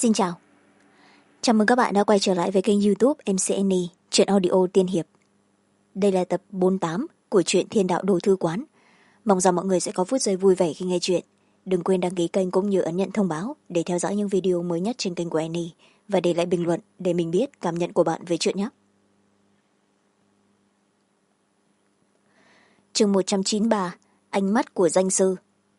Xin chào. Chào mừng các bạn đã quay trở lại với kênh YouTube MCN Truyện Audio Tiên Hiệp. Đây là tập 48 của truyện Thiên Đạo Đồ Thư Quán. Mong rằng mọi người sẽ có phút giây vui vẻ khi nghe chuyện. Đừng quên đăng ký kênh cũng như ấn nhận thông báo để theo dõi những video mới nhất trên kênh của Annie và để lại bình luận để mình biết cảm nhận của bạn về chuyện nhé. Chương 193: Ánh mắt của danh sư.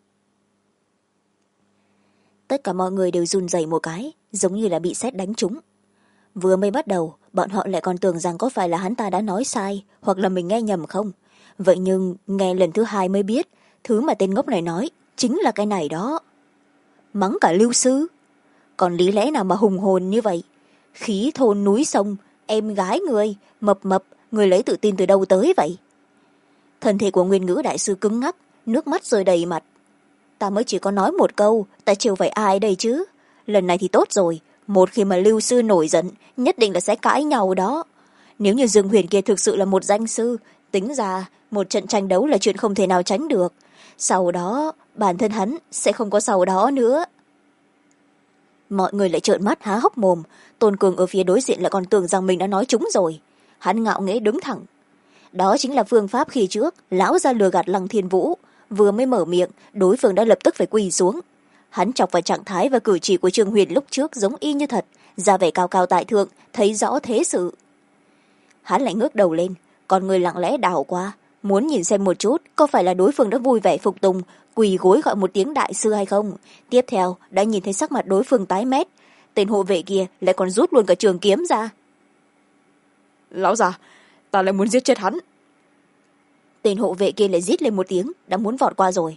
Tất cả mọi người đều run rẩy một cái, giống như là bị sét đánh trúng. Vừa mới bắt đầu, bọn họ lại còn tưởng rằng có phải là hắn ta đã nói sai hoặc là mình nghe nhầm không. Vậy nhưng nghe lần thứ hai mới biết thứ mà tên ngốc này nói chính là cái này đó. Mắng cả Lưu sư. Còn lý lẽ nào mà hùng hồn như vậy? Khí thôn núi sông, em gái người mập mập, người lấy tự tin từ đâu tới vậy? Thân thể của Nguyên Ngữ đại sư cứng ngắc, nước mắt rơi đầy mặt. Ta mới chỉ có nói một câu, ta trêu phải ai đây chứ? Lần này thì tốt rồi, một khi mà Lưu sư nổi giận nhất định là sẽ cãi nhau đó. Nếu như Dương Huyền kia thực sự là một danh sư, tính ra một trận tranh đấu là chuyện không thể nào tránh được. Sau đó bản thân hắn sẽ không có sau đó nữa. Mọi người lại trợn mắt há hốc mồm. Tôn Cường ở phía đối diện lại còn tưởng rằng mình đã nói trúng rồi. Hắn ngạo nghễ đứng thẳng. Đó chính là phương pháp khi trước lão ra lừa gạt Lăng Thiên Vũ. Vừa mới mở miệng, đối phương đã lập tức phải quỳ xuống. Hắn chọc vào trạng thái và cử chỉ của Trương Huyền lúc trước giống y như thật, ra vẻ cao cao tại thượng, thấy rõ thế sự. Hắn lại ngước đầu lên, còn người lặng lẽ đảo qua, muốn nhìn xem một chút có phải là đối phương đã vui vẻ phục tùng, quỳ gối gọi một tiếng đại sư hay không. Tiếp theo đã nhìn thấy sắc mặt đối phương tái mét, tên hộ vệ kia lại còn rút luôn cả trường kiếm ra. Lão già, ta lại muốn giết chết hắn. Tên hộ vệ kia lại rít lên một tiếng, đã muốn vọt qua rồi.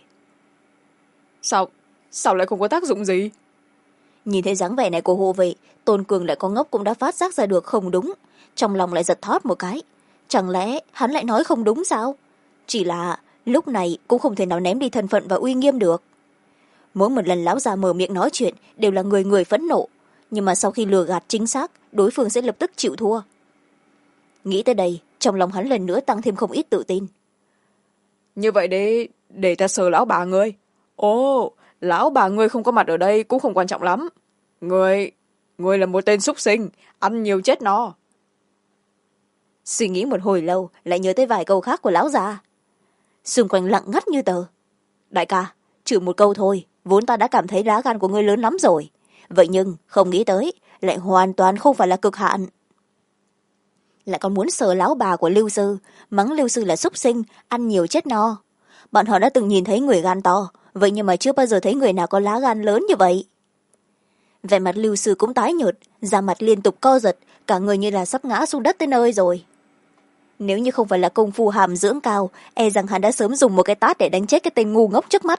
Sao lại không có tác dụng gì? Nhìn thấy dáng vẻ này của hộ vệ, Tôn Cường lại có ngốc cũng đã phát giác ra được không đúng, trong lòng lại giật thót một cái. Chẳng lẽ hắn lại nói không đúng sao? Chỉ là lúc này cũng không thể nào ném đi thân phận và uy nghiêm được. Mỗi một lần lão già mở miệng nói chuyện đều là người người phẫn nộ, nhưng mà sau khi lừa gạt chính xác, đối phương sẽ lập tức chịu thua. Nghĩ tới đây, trong lòng hắn lần nữa tăng thêm không ít tự tin. Như vậy để ta sờ lão bà ngươi. Ồ, lão bà ngươi không có mặt ở đây cũng không quan trọng lắm. Ngươi là một tên súc sinh, ăn nhiều chết no. Suy nghĩ một hồi lâu, lại nhớ tới vài câu khác của lão già. Xung quanh lặng ngắt như tờ. Đại ca, trừ một câu thôi, vốn ta đã cảm thấy lá gan của ngươi lớn lắm rồi. Vậy nhưng không nghĩ tới, lại hoàn toàn không phải là cực hạn. Lại còn muốn sờ lão bà của Lưu sư, mắng Lưu sư là súc sinh, ăn nhiều chết no. Bọn họ đã từng nhìn thấy người gan to, vậy nhưng mà chưa bao giờ thấy người nào có lá gan lớn như vậy. Vẻ mặt Lưu sư cũng tái nhợt, da mặt liên tục co giật, cả người như là sắp ngã xuống đất tới nơi rồi. Nếu như không phải là công phu hàm dưỡng cao, e rằng hắn đã sớm dùng một cái tát để đánh chết cái tên ngu ngốc trước mắt.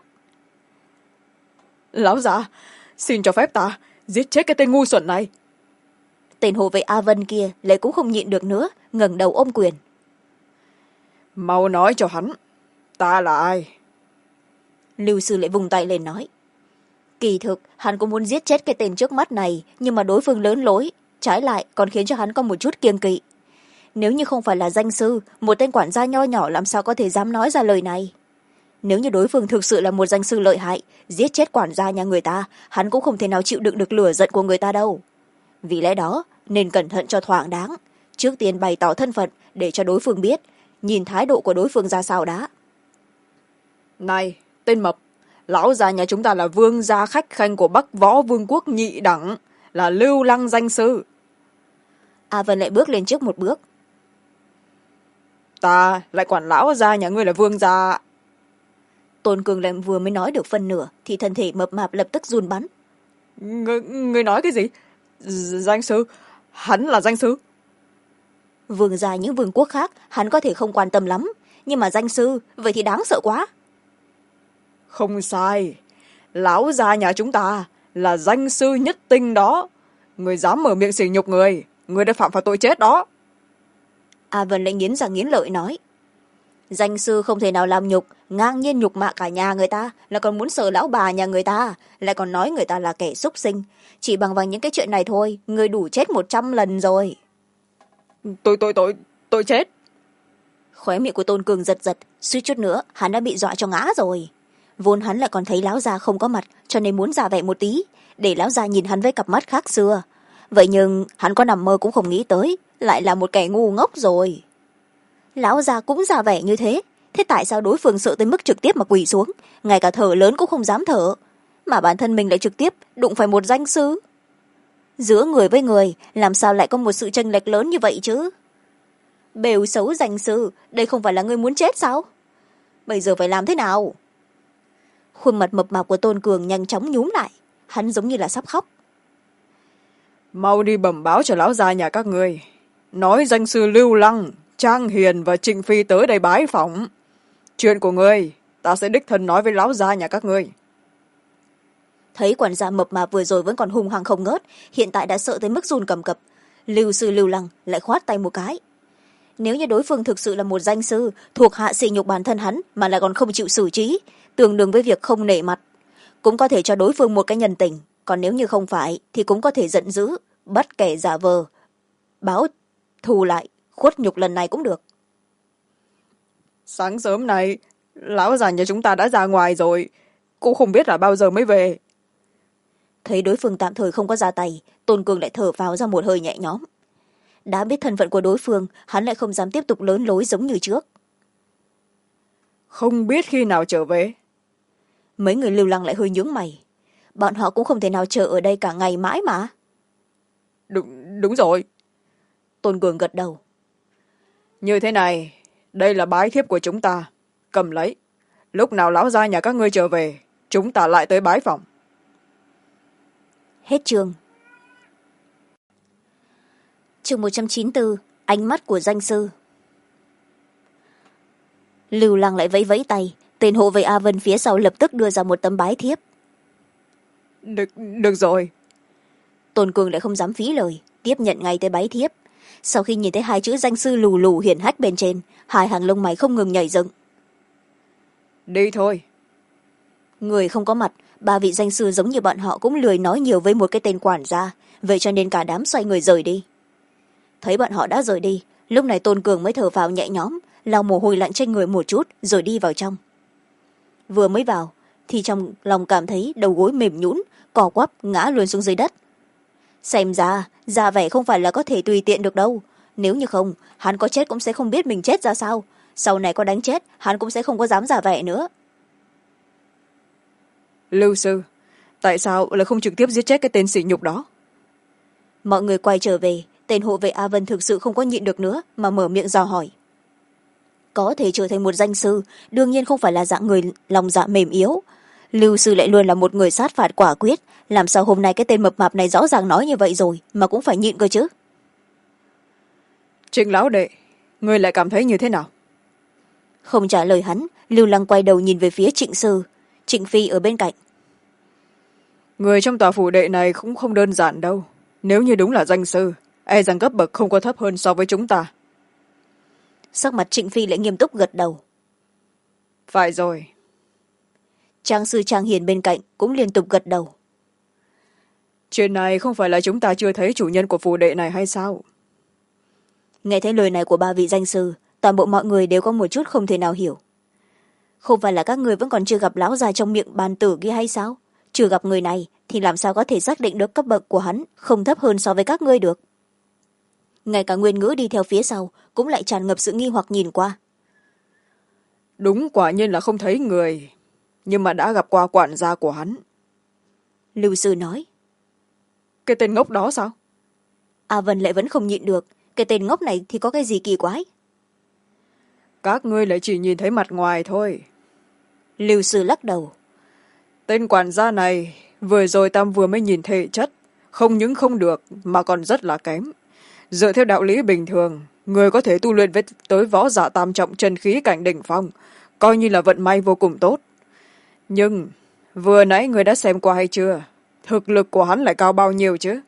Lão già, xin cho phép ta giết chết cái tên ngu xuẩn này. Tên hộ vệ A Vân kia lại cũng không nhịn được nữa, ngẩng đầu ôm quyền. Mau nói cho hắn, ta là ai? Lưu sư lại vùng tay lên nói. Kỳ thực hắn cũng muốn giết chết cái tên trước mắt này, nhưng mà đối phương lớn lối, trái lại còn khiến cho hắn có một chút kiêng kỵ. Nếu như không phải là danh sư, một tên quản gia nho nhỏ làm sao có thể dám nói ra lời này. Nếu như đối phương thực sự là một danh sư lợi hại, giết chết quản gia nhà người ta, hắn cũng không thể nào chịu đựng được lửa giận của người ta đâu. Vì lẽ đó nên cẩn thận cho thoáng đáng, trước tiên bày tỏ thân phận để cho đối phương biết, nhìn thái độ của đối phương ra sao đã. Này tên mập, lão già nhà chúng ta là vương gia khách khanh của Bắc Võ Vương quốc nhị đẳng, là Lưu Lăng danh sư. A Vân lại bước lên trước một bước. Ta lại quản lão gia nhà ngươi là vương gia. Tôn Cường lại vừa mới nói được phân nửa thì thân thể mập mạp lập tức run bắn. Ngươi nói cái gì? Danh sư? Hắn là danh sư? Vương gia những vương quốc khác hắn có thể không quan tâm lắm, nhưng mà danh sư vậy thì đáng sợ quá. Không sai, lão gia nhà chúng ta là danh sư nhất tinh đó. Người dám mở miệng sỉ nhục người đã phạm phải tội chết đó. A Vân lại nghiến răng nghiến lợi nói. Danh sư không thể nào làm nhục, ngang nhiên nhục mạ cả nhà người ta, là còn muốn sờ lão bà nhà người ta, lại còn nói người ta là kẻ súc sinh. Chỉ bằng những cái chuyện này thôi, người đủ chết 100 lần rồi. Tôi chết. Khóe miệng của Tôn Cường giật giật, suýt chút nữa hắn đã bị dọa cho ngã rồi. vốn hắn lại còn thấy lão gia không có mặt cho nên muốn ra vẻ một tí để lão gia nhìn hắn với cặp mắt khác xưa. Vậy nhưng hắn có nằm mơ cũng không nghĩ tới lại là một kẻ ngu ngốc rồi. Lão gia cũng ra vẻ như thế, thế tại sao đối phương sợ tới mức trực tiếp mà quỳ xuống, ngay cả thở lớn cũng không dám thở, mà bản thân mình lại trực tiếp đụng phải một danh sư? Giữa người với người làm sao lại có một sự chênh lệch lớn như vậy chứ? Bêu xấu danh sư, đây không phải là người muốn chết sao? Bây giờ phải làm thế nào? Khuôn mặt mập mạp của Tôn Cường nhanh chóng nhúm lại, hắn giống như là sắp khóc. Mau đi bẩm báo cho lão gia nhà các ngươi, nói danh sư Lưu Lăng, Trang Hiền và Trịnh Phi tới đây bái phỏng. Chuyện của ngươi ta sẽ đích thân nói với lão gia nhà các ngươi. Thấy quản gia mập mạp vừa rồi vẫn còn hung hăng không ngớt, hiện tại đã sợ tới mức run cầm cập, Lưu sư Lưu Lăng lại khoát tay một cái. Nếu như đối phương thực sự là một danh sư thuộc hạ sỉ nhục bản thân hắn mà lại còn không chịu xử trí, tương đương với việc không nể mặt, cũng có thể cho đối phương một cái nhân tình. Còn nếu như không phải thì cũng có thể giận dữ bắt kẻ giả vờ báo thù lại, khuất nhục lần này cũng được. Sáng sớm này lão già nhà chúng ta đã ra ngoài rồi, cũng không biết là bao giờ mới về. Thấy đối phương tạm thời không có ra tay, Tôn Cường lại thở phào ra một hơi nhẹ nhõm. Đã biết thân phận của đối phương, hắn lại không dám tiếp tục lớn lối giống như trước. Không biết khi nào trở về. Mấy người Lưu Lăng lại hơi nhướng mày, bọn họ cũng không thể nào chờ ở đây cả ngày mãi mà. Đúng rồi. Tôn Cường gật đầu. Như thế này, đây là bái thiếp của chúng ta, cầm lấy. Lúc nào lão gia nhà các ngươi trở về, chúng ta lại tới bái phỏng. Hết chương. Chương 194, ánh mắt của danh sư. Lưu Lăng lại vẫy vẫy tay, tên hộ vệ A Vân phía sau lập tức đưa ra một tấm bái thiếp. Được rồi. Tôn Cường lại không dám phí lời, tiếp nhận ngay tới bái thiếp. Sau khi nhìn thấy hai chữ danh sư lù lù hiển hách bên trên, hai hàng lông mày không ngừng nhảy dựng. Đi thôi. Người không có mặt, ba vị danh sư giống như bọn họ cũng lười nói nhiều với một cái tên quản gia, vậy cho nên cả đám xoay người rời đi. Thấy bọn họ đã rời đi, lúc này Tôn Cường mới thở phào nhẹ nhõm, lau mồ hôi lạnh trên người một chút rồi đi vào trong. Vừa mới vào thì trong lòng cảm thấy đầu gối mềm nhũn, cò quắp ngã luôn xuống dưới đất. Xem ra vẻ không phải là có thể tùy tiện được đâu, nếu như không hắn có chết cũng sẽ không biết mình chết ra sao, sau này có đánh chết hắn cũng sẽ không có dám giả vẻ nữa. Lưu sư, tại sao lại không trực tiếp giết chết cái tên sỉ nhục đó? Mọi người quay trở về, tên hộ vệ A Vân thực sự không có nhịn được nữa mà mở miệng dò hỏi. Có thể trở thành một danh sư đương nhiên không phải là dạng người lòng dạ mềm yếu. Lưu sư lại luôn là một người sát phạt quả quyết, làm sao hôm nay cái tên mập mạp này rõ ràng nói như vậy rồi mà cũng phải nhịn cơ chứ? Trịnh lão đệ, ngươi lại cảm thấy như thế nào? Không trả lời hắn, Lưu Lăng quay đầu nhìn về phía Trịnh sư. Trịnh Phi ở bên cạnh. Người trong tòa phủ đệ này cũng không đơn giản đâu, nếu như đúng là danh sư e rằng cấp bậc không có thấp hơn so với chúng ta. Sắc mặt Trịnh Phi lại nghiêm túc gật đầu. Phải rồi. Trang sư Trang Hiền bên cạnh cũng liên tục gật đầu. Chuyện này không phải là chúng ta chưa thấy chủ nhân của phủ đệ này hay sao? Nghe thấy lời này của ba vị danh sư, toàn bộ mọi người đều có một chút không thể nào hiểu. Không phải là các người vẫn còn chưa gặp lão già trong miệng bàn tử kia hay sao? Chưa gặp người này thì làm sao có thể xác định được cấp bậc của hắn không thấp hơn so với các ngươi được? Ngay cả Nguyên Ngữ đi theo phía sau cũng lại tràn ngập sự nghi hoặc nhìn qua. Đúng quả nhiên là không thấy người, nhưng mà đã gặp qua quản gia của hắn. Lưu sư nói. Cái tên ngốc đó sao? A Vân lại vẫn không nhịn được, cái tên ngốc này thì có cái gì kỳ quái? Các ngươi lại chỉ nhìn thấy mặt ngoài thôi. Lưu sư lắc đầu. Tên quản gia này vừa rồi ta vừa mới nhìn thể chất, không những không được mà còn rất là kém. Dựa theo đạo lý bình thường, người có thể tu luyện với tới võ giả tam trọng chân khí cảnh đỉnh phong, coi như là vận may vô cùng tốt. Nhưng vừa nãy người đã xem qua hay chưa? Thực lực của hắn lại cao bao nhiêu chứ?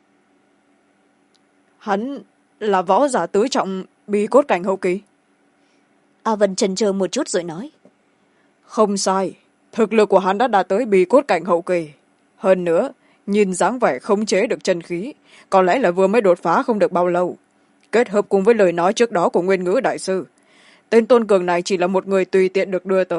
Hắn là võ giả tứ trọng bí cốt cảnh hậu kỳ. A Vân chần chờ một chút rồi nói. Không sai, thực lực của hắn đã đạt tới bí cốt cảnh hậu kỳ. Hơn nữa, nhìn dáng vẻ khống chế được chân khí, có lẽ là vừa mới đột phá không được bao lâu. Kết hợp cùng với lời nói trước đó của Nguyên Ngữ đại sư, tên Tôn Cường này chỉ là một người tùy tiện được đưa tới,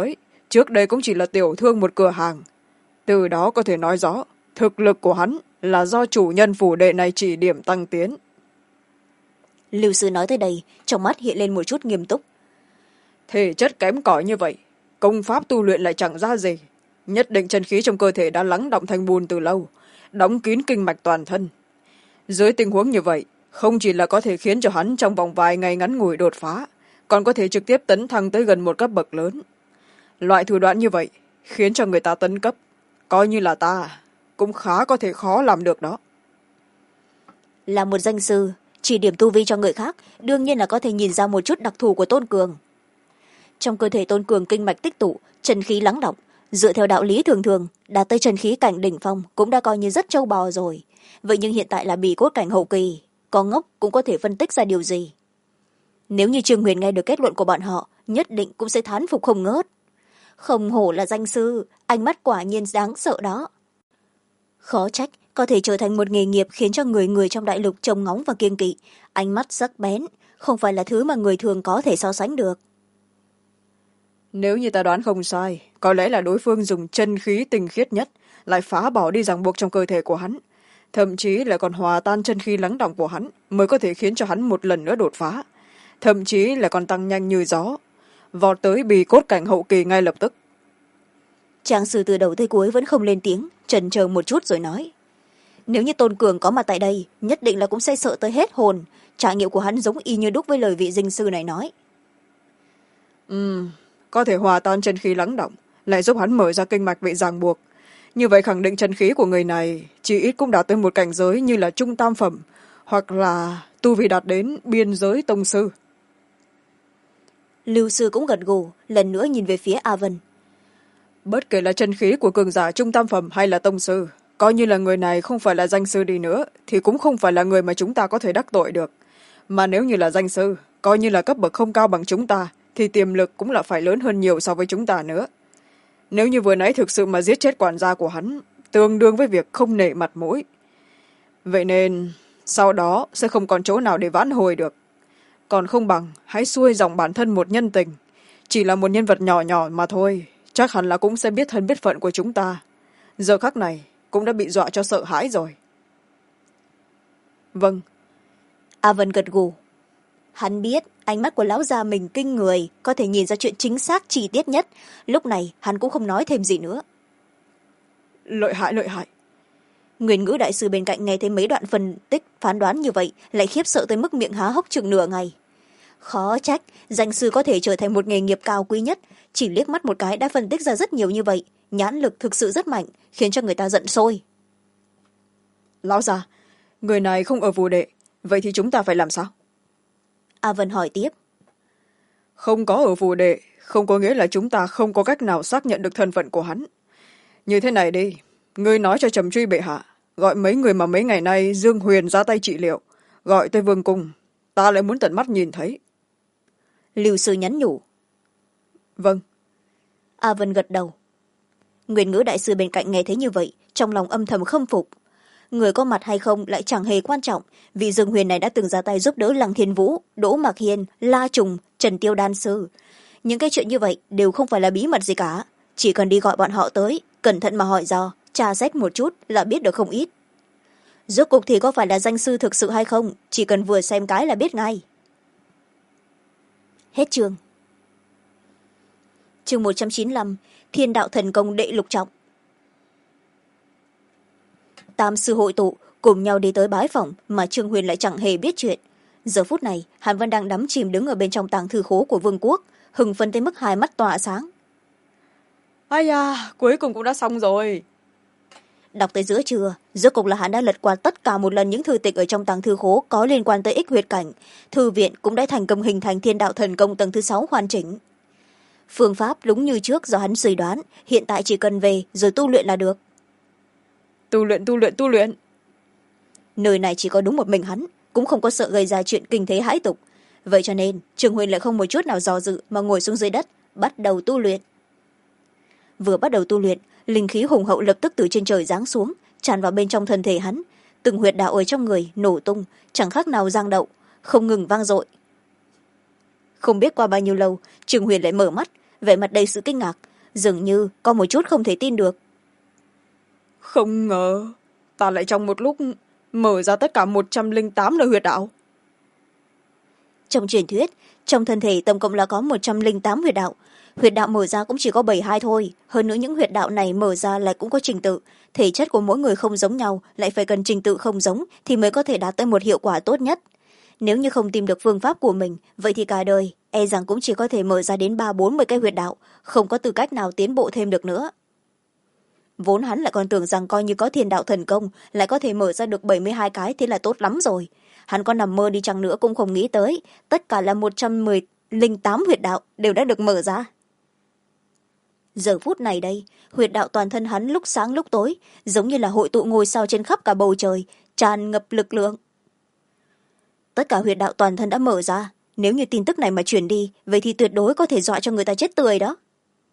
trước đây cũng chỉ là tiểu thương một cửa hàng, từ đó có thể nói rõ thực lực của hắn là do chủ nhân phủ đệ này chỉ điểm tăng tiến. Lưu sư nói tới đây, trong mắt hiện lên một chút nghiêm túc. Thể chất kém cỏi như vậy, công pháp tu luyện lại chẳng ra gì, nhất định chân khí trong cơ thể đã lắng đọng thành bùn từ lâu, đóng kín kinh mạch toàn thân. Dưới tình huống như vậy, không chỉ là có thể khiến cho hắn trong vòng vài ngày ngắn ngủi đột phá, còn có thể trực tiếp tấn thăng tới gần một cấp bậc lớn. Loại thủ đoạn như vậy khiến cho người ta tấn cấp, coi như là ta cũng khá có thể khó làm được đó. Là một danh sư, chỉ điểm tu vi cho người khác, đương nhiên là có thể nhìn ra một chút đặc thù của Tôn Cường. Trong cơ thể Tôn Cường kinh mạch tích tụ, chân khí lắng đọng, dựa theo đạo lý thường thường đạt tới chân khí cảnh đỉnh phong cũng đã coi như rất trâu bò rồi. Vậy nhưng hiện tại là bì cốt cảnh hậu kỳ, có ngốc cũng có thể phân tích ra điều gì. Nếu như Trương Huyền nghe được kết luận của bọn họ, nhất định cũng sẽ thán phục không ngớt. Không hổ là danh sư, ánh mắt quả nhiên đáng sợ đó. Khó trách có thể trở thành một nghề nghiệp khiến cho người người trong đại lục trông ngóng và kiêng kỵ, ánh mắt sắc bén, không phải là thứ mà người thường có thể so sánh được. Nếu như ta đoán không sai, có lẽ là đối phương dùng chân khí tinh khiết nhất, lại phá bỏ đi ràng buộc trong cơ thể của hắn, thậm chí là còn hòa tan chân khí lắng đọng của hắn, mới có thể khiến cho hắn một lần nữa đột phá, thậm chí là còn tăng nhanh như gió, vọt tới bì cốt cảnh hậu kỳ ngay lập tức. Trang sư từ đầu tới cuối vẫn không lên tiếng, chần chờ một chút rồi nói. Nếu như Tôn Cường có mặt tại đây, nhất định là cũng sẽ sợ tới hết hồn. Trải nghiệm của hắn giống y như đúc với lời vị dinh sư này nói. Có thể hòa tan chân khí lắng đọng, lại giúp hắn mở ra kinh mạch bị ràng buộc. Như vậy khẳng định chân khí của người này chỉ ít cũng đạt tới một cảnh giới như là trung tam phẩm, hoặc là tu vi đạt đến biên giới tông sư. Lưu sư cũng gật gù, lần nữa nhìn về phía A Vân. Bất kể là chân khí của cường giả trung tam phẩm hay là tông sư, coi như là người này không phải là danh sư đi nữa, thì cũng không phải là người mà chúng ta có thể đắc tội được. Mà nếu như là danh sư, coi như là cấp bậc không cao bằng chúng ta, thì tiềm lực cũng là phải lớn hơn nhiều so với chúng ta nữa. Nếu như vừa nãy thực sự mà giết chết quản gia của hắn, tương đương với việc không nể mặt mũi. Vậy nên, sau đó sẽ không còn chỗ nào để vãn hồi được. Còn không bằng, hãy xuôi dòng bản thân một nhân tình. Chỉ là một nhân vật nhỏ nhỏ mà thôi, chắc hẳn là cũng sẽ biết thân biết phận của chúng ta. Giờ khắc này, cũng đã bị dọa cho sợ hãi rồi. Vâng. A Vân gật gù. Hắn biết ánh mắt của lão già mình kinh người, có thể nhìn ra chuyện chính xác chi tiết nhất. Lúc này hắn cũng không nói thêm gì nữa. Lợi hại, lợi hại. Nguyên ngữ đại sư bên cạnh nghe thấy mấy đoạn phân tích phán đoán như vậy, lại khiếp sợ tới mức miệng há hốc chừng nửa ngày. Khó trách danh sư có thể trở thành một nghề nghiệp cao quý nhất, chỉ liếc mắt một cái đã phân tích ra rất nhiều như vậy, nhãn lực thực sự rất mạnh, khiến cho người ta giận sôi. Lão già, người này không ở phù đệ, vậy thì chúng ta phải làm sao? A Vân hỏi tiếp. Không có ở phù đệ, không có nghĩa là chúng ta không có cách nào xác nhận được thân phận của hắn. Như thế này đi, ngươi nói cho Trầm Truy bệ hạ, gọi mấy người mà mấy ngày nay Dương Huyền ra tay trị liệu, gọi tới vương cung, ta lại muốn tận mắt nhìn thấy. Lưu sư nhắn nhủ. Vâng. A Vân gật đầu. Nguyên ngữ đại sư bên cạnh nghe thấy như vậy, trong lòng âm thầm khâm phục. Người có mặt hay không lại chẳng hề quan trọng, vì Dương Huyền này đã từng ra tay giúp đỡ Lăng Thiên Vũ, Đỗ Mạc Hiên, La Trùng, Trần Tiêu Đan Sư. Những cái chuyện như vậy đều không phải là bí mật gì cả, chỉ cần đi gọi bọn họ tới, cẩn thận mà hỏi dò, tra xét một chút là biết được không ít. Rốt cuộc thì có phải là danh sư thực sự hay không, chỉ cần vừa xem cái là biết ngay. Hết chương. Chương 195, Thiên đạo thần công đệ lục trọng. Tam sư hội tụ cùng nhau đi tới bái phỏng mà Trương Huyền lại chẳng hề biết chuyện. Giờ phút này hắn vẫn đang đắm chìm đứng ở bên trong tàng thư khố của vương quốc, hưng phấn tới mức hai mắt tỏa sáng. Ai da, cuối cùng cũng đã xong rồi. Đọc tới giữa trưa, rốt cục là hắn đã lật qua tất cả một lần những thư tịch ở trong tàng thư khố có liên quan tới ích huyệt cảnh. Thư viện cũng đã thành công hình thành Thiên đạo thần công tầng thứ 6 hoàn chỉnh. Phương pháp đúng như trước do hắn suy đoán, hiện tại chỉ cần về rồi tu luyện là được. Tu luyện. Nơi này chỉ có đúng một mình hắn, cũng không có sợ gây ra chuyện kinh thế hãi tục. Vậy cho nên Trương Huyền lại không một chút nào dò dự mà ngồi xuống dưới đất, bắt đầu tu luyện. Vừa bắt đầu tu luyện, linh khí hùng hậu lập tức từ trên trời giáng xuống, tràn vào bên trong thân thể hắn. Từng huyệt đạo ở trong người nổ tung, chẳng khác nào giang đậu, không ngừng vang dội. Không biết qua bao nhiêu lâu, Trương Huyền lại mở mắt, vẻ mặt đầy sự kinh ngạc. dường như có một chút không thể tin được. Không ngờ ta lại trong một lúc mở ra tất cả 108 lời huyệt đạo. Trong truyền thuyết, trong thân thể tổng cộng là có 108 huyệt đạo. Huyệt đạo mở ra cũng chỉ có 72 thôi. Hơn nữa những huyệt đạo này mở ra lại cũng có trình tự. Thể chất của mỗi người không giống nhau, lại phải cần trình tự không giống thì mới có thể đạt tới một hiệu quả tốt nhất. Nếu như không tìm được phương pháp của mình, vậy thì cả đời e rằng cũng chỉ có thể mở ra đến 30-40 cái huyệt đạo, không có tư cách nào tiến bộ thêm được nữa. Vốn hắn lại còn tưởng rằng coi như có thiên đạo thần công lại có thể mở ra được 72 cái thì là tốt lắm rồi. Hắn có nằm mơ đi chăng nữa cũng không nghĩ tới tất cả là 108 huyệt đạo đều đã được mở ra. Giờ phút này đây, huyệt đạo toàn thân hắn lúc sáng lúc tối giống như là hội tụ ngôi sao trên khắp cả bầu trời, tràn ngập lực lượng. Tất cả huyệt đạo toàn thân đã mở ra, nếu như tin tức này mà truyền đi vậy thì tuyệt đối có thể dọa cho người ta chết tươi đó.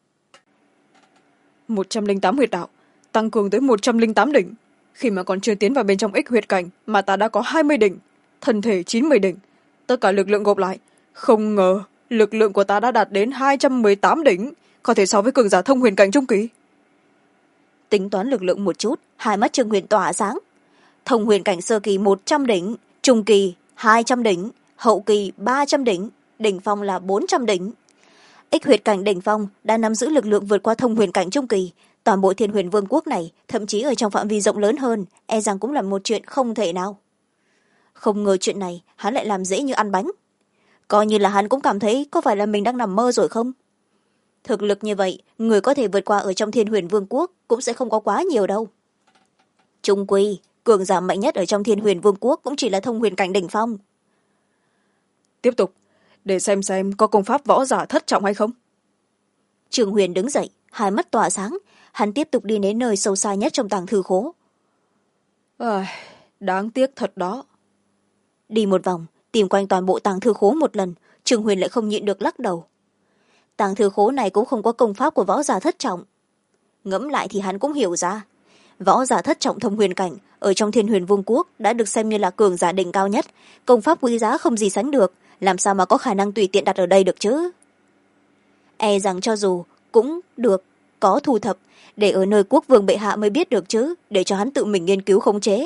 108 huyệt đạo tăng cường tới 108 đỉnh. Khi mà còn chưa tiến vào bên trong ích huyệt cảnh mà ta đã có 20 đỉnh, thân thể 90 đỉnh, tất cả lực lượng gộp lại, không ngờ lực lượng của ta đã đạt đến 218 đỉnh, có thể so với cường giả thông huyền cảnh trung kỳ. Tính toán lực lượng một chút, hai mắt Trương Huyền tỏa sáng. Thông huyền cảnh sơ kỳ 100 đỉnh, trung kỳ 200 đỉnh, hậu kỳ 300 đỉnh, đỉnh phong là 400 đỉnh. Ích huyệt cảnh đỉnh phong đã nắm giữ lực lượng vượt qua thông huyền cảnh trung kỳ. Toàn bộ Thiên Huyền Vương quốc này, thậm chí ở trong phạm vi rộng lớn hơn, e rằng cũng là một chuyện không thể nào. Không ngờ chuyện này hắn lại làm dễ như ăn bánh. Coi như là hắn cũng cảm thấy có phải là mình đang nằm mơ rồi không? Thực lực như vậy, người có thể vượt qua ở trong Thiên Huyền Vương quốc cũng sẽ không có quá nhiều đâu. Trung quy, cường giả mạnh nhất ở trong Thiên Huyền Vương quốc cũng chỉ là thông huyền cảnh đỉnh phong. Tiếp tục, để xem có công pháp võ giả thất trọng hay không. Trường Huyền đứng dậy, hai mắt tỏa sáng, hắn tiếp tục đi đến nơi sâu xa nhất trong tàng thư khố. Đáng tiếc thật đó. Đi một vòng, tìm quanh toàn bộ tàng thư khố một lần, Trường Huyền lại không nhịn được lắc đầu. Tàng thư khố này cũng không có công pháp của võ giả thất trọng. Ngẫm lại thì hắn cũng hiểu ra, võ giả thất trọng thông huyền cảnh ở trong Thiên Huyền Vương quốc đã được xem như là cường giả đỉnh cao nhất, công pháp quý giá không gì sánh được, làm sao mà có khả năng tùy tiện đặt ở đây được chứ. E rằng cho dù cũng được có thu thập để ở nơi quốc vương bệ hạ mới biết được chứ, để cho hắn tự mình nghiên cứu khống chế.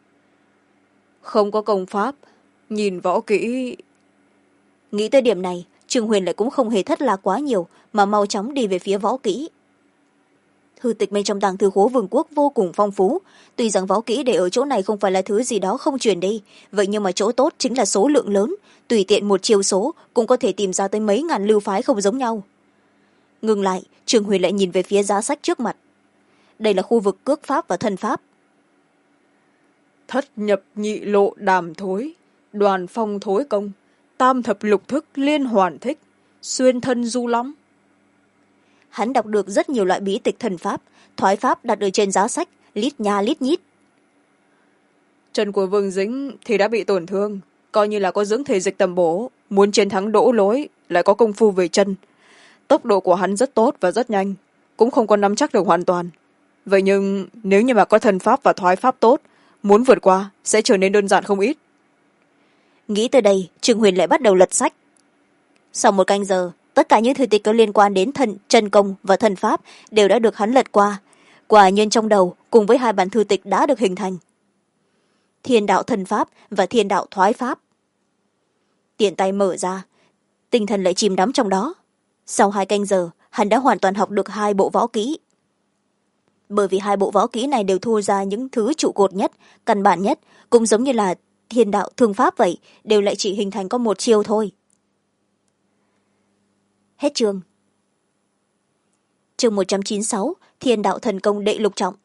Không có công pháp, nhìn võ kỹ. Nghĩ tới điểm này, Trương Huyền lại cũng không hề thất lạc quá nhiều mà mau chóng đi về phía võ kỹ. Thư tịch bên trong tàng thư khố vương quốc vô cùng phong phú, tuy rằng võ kỹ để ở chỗ này không phải là thứ gì đó không truyền đi, vậy nhưng mà chỗ tốt chính là số lượng lớn, tùy tiện một chiêu số cũng có thể tìm ra tới mấy ngàn lưu phái không giống nhau. Ngừng lại, Trương Huyền lại nhìn về phía giá sách trước mặt. Đây là khu vực cước pháp và thân pháp. Thất nhập nhị lộ đàm thối, đoàn phong thối công, tam thập lục thức liên hoàn thích, xuyên thân du long. Hắn đọc được rất nhiều loại bí tịch thần pháp, thoái pháp đặt ở trên giá sách, lít nha lít nhít. Chân của Vương Dính thì đã bị tổn thương, coi như là có dưỡng thể dịch tầm bổ, muốn chiến thắng đỗ lối lại có công phu về chân. Tốc độ của hắn rất tốt và rất nhanh, cũng không có nắm chắc được hoàn toàn. Vậy nhưng nếu như mà có thần pháp và thoái pháp tốt, muốn vượt qua sẽ trở nên đơn giản không ít. Nghĩ tới đây, Trương Huyền lại bắt đầu lật sách. Sau một canh giờ, tất cả những thư tịch có liên quan đến chân công và thần pháp đều đã được hắn lật qua. Quả nhiên trong đầu cùng với hai bản thư tịch đã được hình thành. Thiên đạo thần pháp và thiên đạo thoái pháp. Tiện tay mở ra, tinh thần lại chìm đắm trong đó. Sau 2 canh giờ, hắn đã hoàn toàn học được 2 bộ võ kỹ. Bởi vì 2 bộ võ kỹ này đều thu ra những thứ trụ cột nhất, căn bản nhất, cũng giống như là thiên đạo thương pháp vậy, đều lại chỉ hình thành có một chiêu thôi. Hết chương. Chương 196, Thiên đạo thần công đệ lục trọng.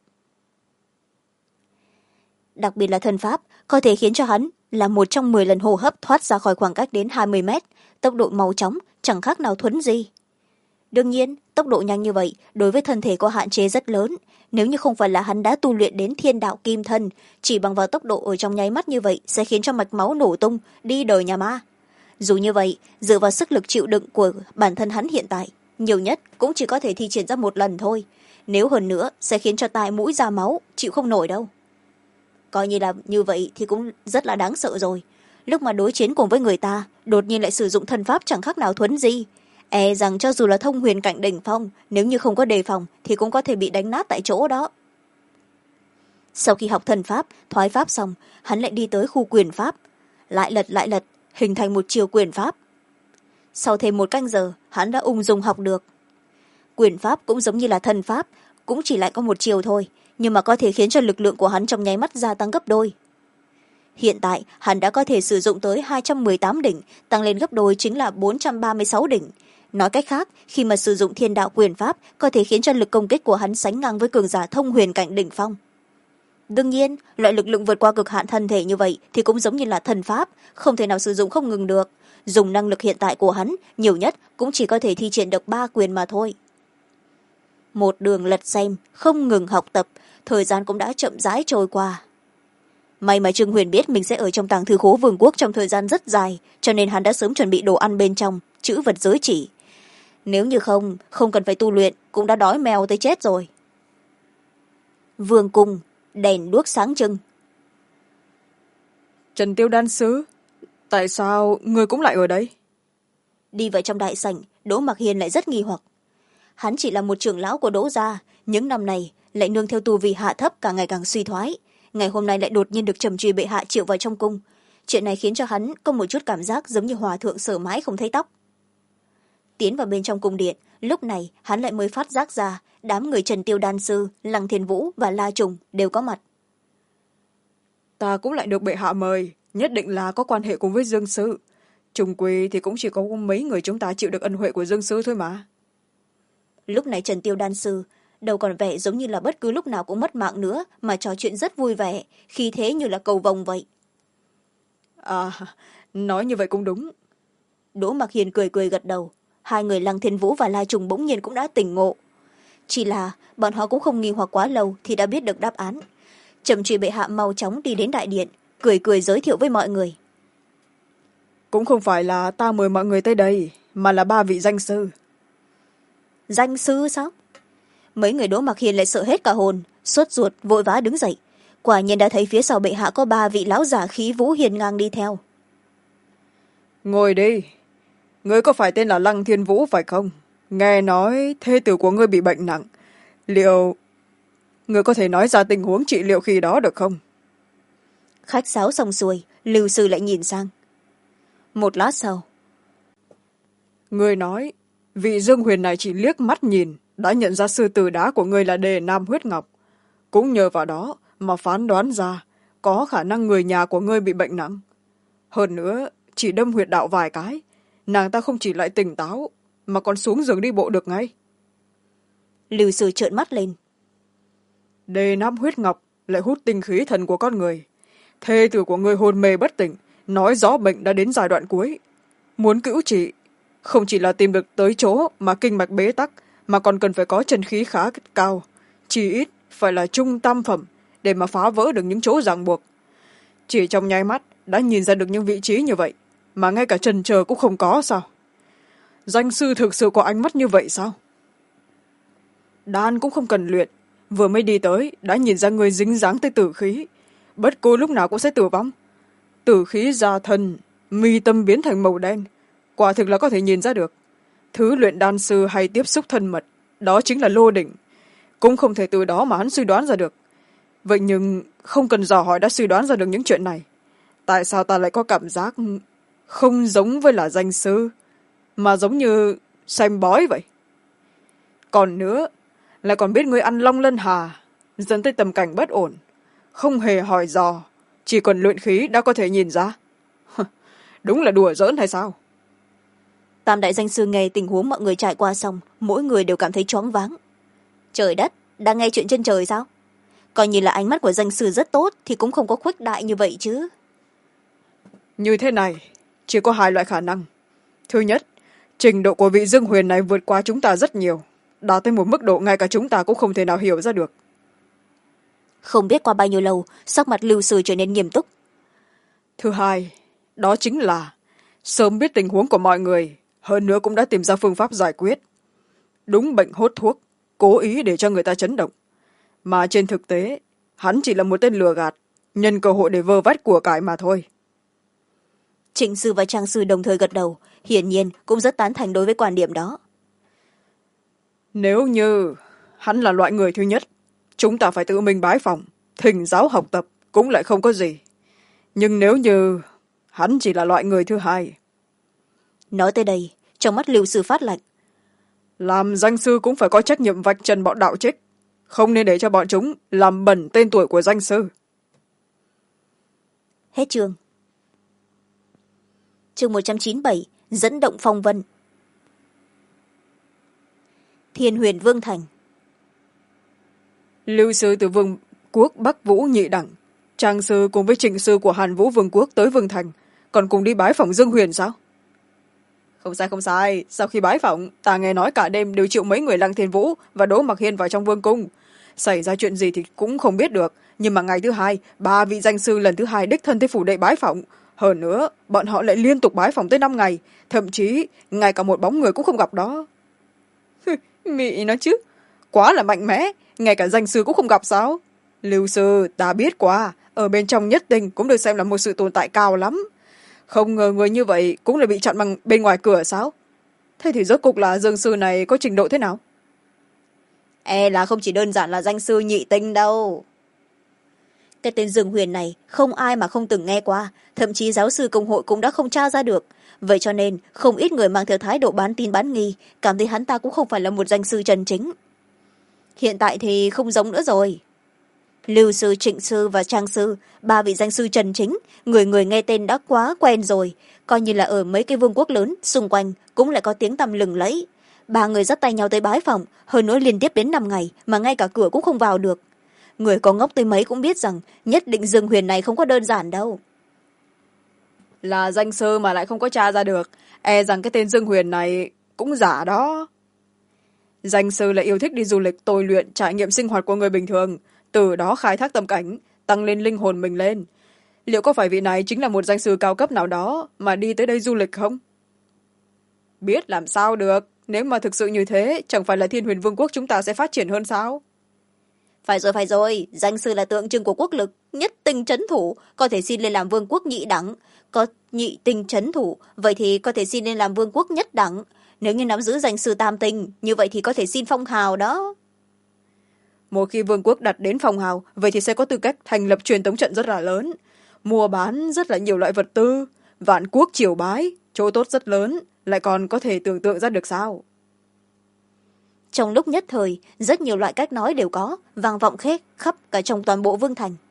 Đặc biệt là thần pháp, có thể khiến cho hắn là 1 trong 10 lần hô hấp thoát ra khỏi khoảng cách đến 20 mét, tốc độ mau chóng, chẳng khác nào thuấn di. Đương nhiên, tốc độ nhanh như vậy đối với thân thể có hạn chế rất lớn. Nếu như không phải là hắn đã tu luyện đến thiên đạo kim thân, chỉ bằng vào tốc độ ở trong nháy mắt như vậy sẽ khiến cho mạch máu nổ tung, đi đời nhà ma. Dù như vậy, dựa vào sức lực chịu đựng của bản thân hắn hiện tại, nhiều nhất cũng chỉ có thể thi triển ra 1 lần thôi. Nếu hơn nữa, sẽ khiến cho tai mũi ra máu, chịu không nổi đâu. Coi như là như vậy thì cũng rất là đáng sợ rồi. Lúc mà đối chiến cùng với người ta, đột nhiên lại sử dụng thân pháp chẳng khác nào thuấn di. e rằng cho dù là thông huyền cảnh đỉnh phong, nếu như không có đề phòng thì cũng có thể bị đánh nát tại chỗ đó. Sau khi học thần pháp thoái pháp xong, hắn lại đi tới khu quyền pháp, lại lật hình thành một chiều quyền pháp. Sau thêm 1 canh giờ, hắn đã ung dung học được. Quyền pháp cũng giống như là thần pháp, cũng chỉ lại có 1 chiều thôi, nhưng mà có thể khiến cho lực lượng của hắn trong nháy mắt gia tăng gấp đôi. Hiện tại hắn đã có thể sử dụng tới 218 đỉnh, tăng lên gấp đôi chính là 436 đỉnh. Nói cách khác, khi mà sử dụng thiên đạo quyền pháp có thể khiến cho lực công kích của hắn sánh ngang với cường giả thông huyền cảnh đỉnh phong. Đương nhiên, loại lực lượng vượt qua cực hạn thân thể như vậy thì cũng giống như là thần pháp, không thể nào sử dụng không ngừng được. Dùng năng lực hiện tại của hắn, nhiều nhất cũng chỉ có thể thi triển được 3 quyền mà thôi. Một đường lật xem, không ngừng học tập, thời gian cũng đã chậm rãi trôi qua. May mà Trương Huyền biết mình sẽ ở trong tàng thư khố vương quốc trong thời gian rất dài, cho nên hắn đã sớm chuẩn bị đồ ăn bên trong, chữ vật giới chỉ. Nếu như không cần phải tu luyện, cũng đã đói mèo tới chết rồi. Vương cung, đèn đuốc sáng trưng. Trần Tiêu đan sứ, tại sao người cũng lại ở đây? Đi vào trong đại sảnh, Đỗ Mặc Hiên lại rất nghi hoặc. Hắn chỉ là một trưởng lão của Đỗ gia, những năm này lại nương theo tu vi hạ thấp càng ngày càng suy thoái. Ngày hôm nay lại đột nhiên được Trầm Truy bệ hạ triệu vào trong cung. Chuyện này khiến cho hắn có một chút cảm giác giống như hòa thượng sở mãi không thấy tóc. Tiến vào bên trong cung điện, lúc này hắn lại mới phát giác ra đám người Trần Tiêu đan sư, Lăng Thiên Vũ và La Trùng đều có mặt. Ta cũng lại được bệ hạ mời, nhất định là có quan hệ cùng với Dương Sư. Trùng quy thì cũng chỉ có mấy người chúng ta chịu được ân huệ của Dương Sư thôi mà. Lúc này Trần Tiêu đan sư đâu còn vẻ giống như là bất cứ lúc nào cũng mất mạng nữa, mà trò chuyện rất vui vẻ, khi thế như là cầu vồng vậy. À, nói như vậy cũng đúng. Đỗ Mặc Hiền cười cười gật đầu. Hai người Lăng Thiên Vũ và La Trùng bỗng nhiên cũng đã tỉnh ngộ. Chỉ là bọn họ cũng không nghi hoặc quá lâu thì đã biết được đáp án. Trầm Truy bệ hạ mau chóng đi đến đại điện, cười cười giới thiệu với mọi người. Cũng không phải là ta mời mọi người tới đây, mà là 3 vị danh sư. Danh sư sao? Mấy người Đỗ Mặc Hiền lại sợ hết cả hồn, sốt ruột vội vã đứng dậy. Quả nhiên đã thấy phía sau bệ hạ có 3 vị lão giả khí vũ hiền ngang đi theo. Ngồi đi. Ngươi có phải tên là Lăng Thiên Vũ phải không? Nghe nói thê tử của ngươi bị bệnh nặng. Liệu ngươi có thể nói ra tình huống trị liệu khi đó được không? Khách sáo xong xuôi, Lưu sư lại nhìn sang. Một lát sau. Ngươi nói, vị Dương Huyền này chỉ liếc mắt nhìn đã nhận ra sư tử đá của ngươi là Đề Nam Huyết Ngọc. Cũng nhờ vào đó mà phán đoán ra có khả năng người nhà của ngươi bị bệnh nặng. Hơn nữa, chỉ đâm huyệt đạo vài cái, nàng ta không chỉ lại tỉnh táo mà còn xuống giường đi bộ được ngay. Lưu sư trợn mắt lên. Đề Nam Huyết Ngọc lại hút tinh khí thần của con người. Thê tử của ngươi hôn mê bất tỉnh, nói rõ bệnh đã đến giai đoạn cuối. Muốn cứu trị, không chỉ là tìm được tới chỗ mà kinh mạch bế tắc, mà còn cần phải có chân khí khá cao, chỉ ít phải là trung tam phẩm để mà phá vỡ được những chỗ ràng buộc. Chỉ trong nháy mắt đã nhìn ra được những vị trí như vậy, mà ngay cả chần chờ cũng không có sao? Danh sư thực sự có ánh mắt như vậy sao? Đan cũng không cần luyện, vừa mới đi tới đã nhìn ra người dính dáng tới tử khí, bất cứ lúc nào cũng sẽ tử vong. Tử khí ra thân, mi tâm biến thành màu đen, quả thực là có thể nhìn ra được. Thứ luyện đan sư hay tiếp xúc thân mật, đó chính là lô đỉnh, cũng không thể từ đó mà hắn suy đoán ra được. Vậy nhưng không cần dò hỏi đã suy đoán ra được những chuyện này, tại sao ta lại có cảm giác không giống với là danh sư, mà giống như xem bói vậy? Còn nữa, lại còn biết người ăn long lân hà, dẫn tới tầm cảnh bất ổn, không hề hỏi dò, chỉ còn luyện khí đã có thể nhìn ra. Đúng là đùa giỡn hay sao? Tam đại danh sư nghe tình huống mọi người trải qua xong, mỗi người đều cảm thấy choáng váng. Trời đất, đang nghe chuyện trên trời sao? Coi như là ánh mắt của danh sư rất tốt thì cũng không có khuếch đại như vậy chứ. Như thế này, chỉ có 2 loại khả năng. Thứ nhất, trình độ của vị Dương Huyền này vượt qua chúng ta rất nhiều, đạt tới một mức độ ngay cả chúng ta cũng không thể nào hiểu ra được. Không biết qua bao nhiêu lâu, sắc mặt Lưu sư trở nên nghiêm túc. Thứ hai, đó chính là sớm biết tình huống của mọi người, hơn nữa cũng đã tìm ra phương pháp giải quyết. Đúng bệnh hốt thuốc, cố ý để cho người ta chấn động. Mà trên thực tế, hắn chỉ là một tên lừa gạt, nhân cơ hội để vơ vét của cải mà thôi. Trịnh sư và Trang sư đồng thời gật đầu, hiển nhiên cũng rất tán thành đối với quan điểm đó. Nếu như hắn là loại người thứ nhất, chúng ta phải tự mình bái phỏng, thỉnh giáo học tập cũng lại không có gì. Nhưng nếu như hắn chỉ là loại người thứ hai. Nói tới đây, trong mắt Lưu sư phát lạnh. Làm danh sư cũng phải có trách nhiệm vạch trần bọn đạo trích, không nên để cho bọn chúng làm bẩn tên tuổi của danh sư. Hết chương. Chương 197, dẫn động phong vân. Thiên Huyền Vương thành. Lưu sư từ vương quốc Bắc Vũ nhị đẳng, Trang sư cùng với Trịnh sư của Hàn Vũ vương quốc tới vương thành, còn cùng đi bái phỏng Dương Huyền sao? Không sai không sai, sau khi bái phỏng ta nghe nói cả đêm đều chịu mấy người Lăng Thiên Vũ và Đỗ Mặc Hiên vào trong vương cung. Xảy ra chuyện gì thì cũng không biết được, nhưng mà ngày thứ hai 3 vị danh sư lần thứ hai đích thân tới phủ đệ bái phỏng. Hơn nữa bọn họ lại liên tục bái phỏng tới 5 ngày, thậm chí ngay cả một bóng người cũng không gặp đó. Mị nó chứ, quá là mạnh mẽ, ngay cả danh sư cũng không gặp sao? Lưu sư ta biết qua, ở bên trong nhất định cũng được xem là một sự tồn tại cao lắm. Không ngờ người như vậy cũng lại bị chặn bằng bên ngoài cửa sao? Thế thì rốt cục là Dương sư này có trình độ thế nào? Là không chỉ đơn giản là danh sư nhị tinh đâu. Cái tên Dương Huyền này không ai mà không từng nghe qua, thậm chí giáo sư công hội cũng đã không tra ra được. Vậy cho nên không ít người mang theo thái độ bán tin bán nghi, cảm thấy hắn ta cũng không phải là một danh sư chân chính. Hiện tại thì không giống nữa rồi. Lưu sư, Trịnh sư và Trang sư, 3 vị danh sư chân chính, người người nghe tên đã quá quen rồi, coi như là ở mấy cái vương quốc lớn xung quanh cũng lại có tiếng tăm lừng lẫy. 3 người dắt tay nhau tới bái phỏng, hơn nữa liên tiếp đến 5 ngày mà ngay cả cửa cũng không vào được. Người có ngốc tới mấy cũng biết rằng nhất định Dương Huyền này không có đơn giản đâu. Là danh sư mà lại không có tra ra được, rằng cái tên Dương Huyền này cũng giả đó. Danh sư là yêu thích đi du lịch, tôi luyện, trải nghiệm sinh hoạt của người bình thường, từ đó khai thác tâm cảnh, tăng lên linh hồn mình lên. Liệu có phải vị này chính là một danh sư cao cấp nào đó mà đi tới đây du lịch không? Biết làm sao được, nếu mà thực sự như thế, chẳng phải là Thiên Huyền Vương quốc chúng ta sẽ phát triển hơn sao? Phải rồi, danh sư là tượng trưng của quốc lực, nhất tinh trấn thủ, có thể xin lên làm vương quốc nhị đẳng. Có nhị tinh trấn thủ, vậy thì có thể xin lên làm vương quốc nhất đẳng. Nếu như nắm giữ danh sư tam tinh, như vậy thì có thể xin phong hào đó. Một khi vương quốc đặt đến phong hào, vậy thì sẽ có tư cách thành lập truyền tống trận rất là lớn, mua bán rất là nhiều loại vật tư, vạn quốc triều bái, chỗ tốt rất lớn, lại còn có thể tưởng tượng ra được sao? Trong lúc nhất thời, rất nhiều loại cách nói đều có, vang vọng khắp cả trong toàn bộ vương thành.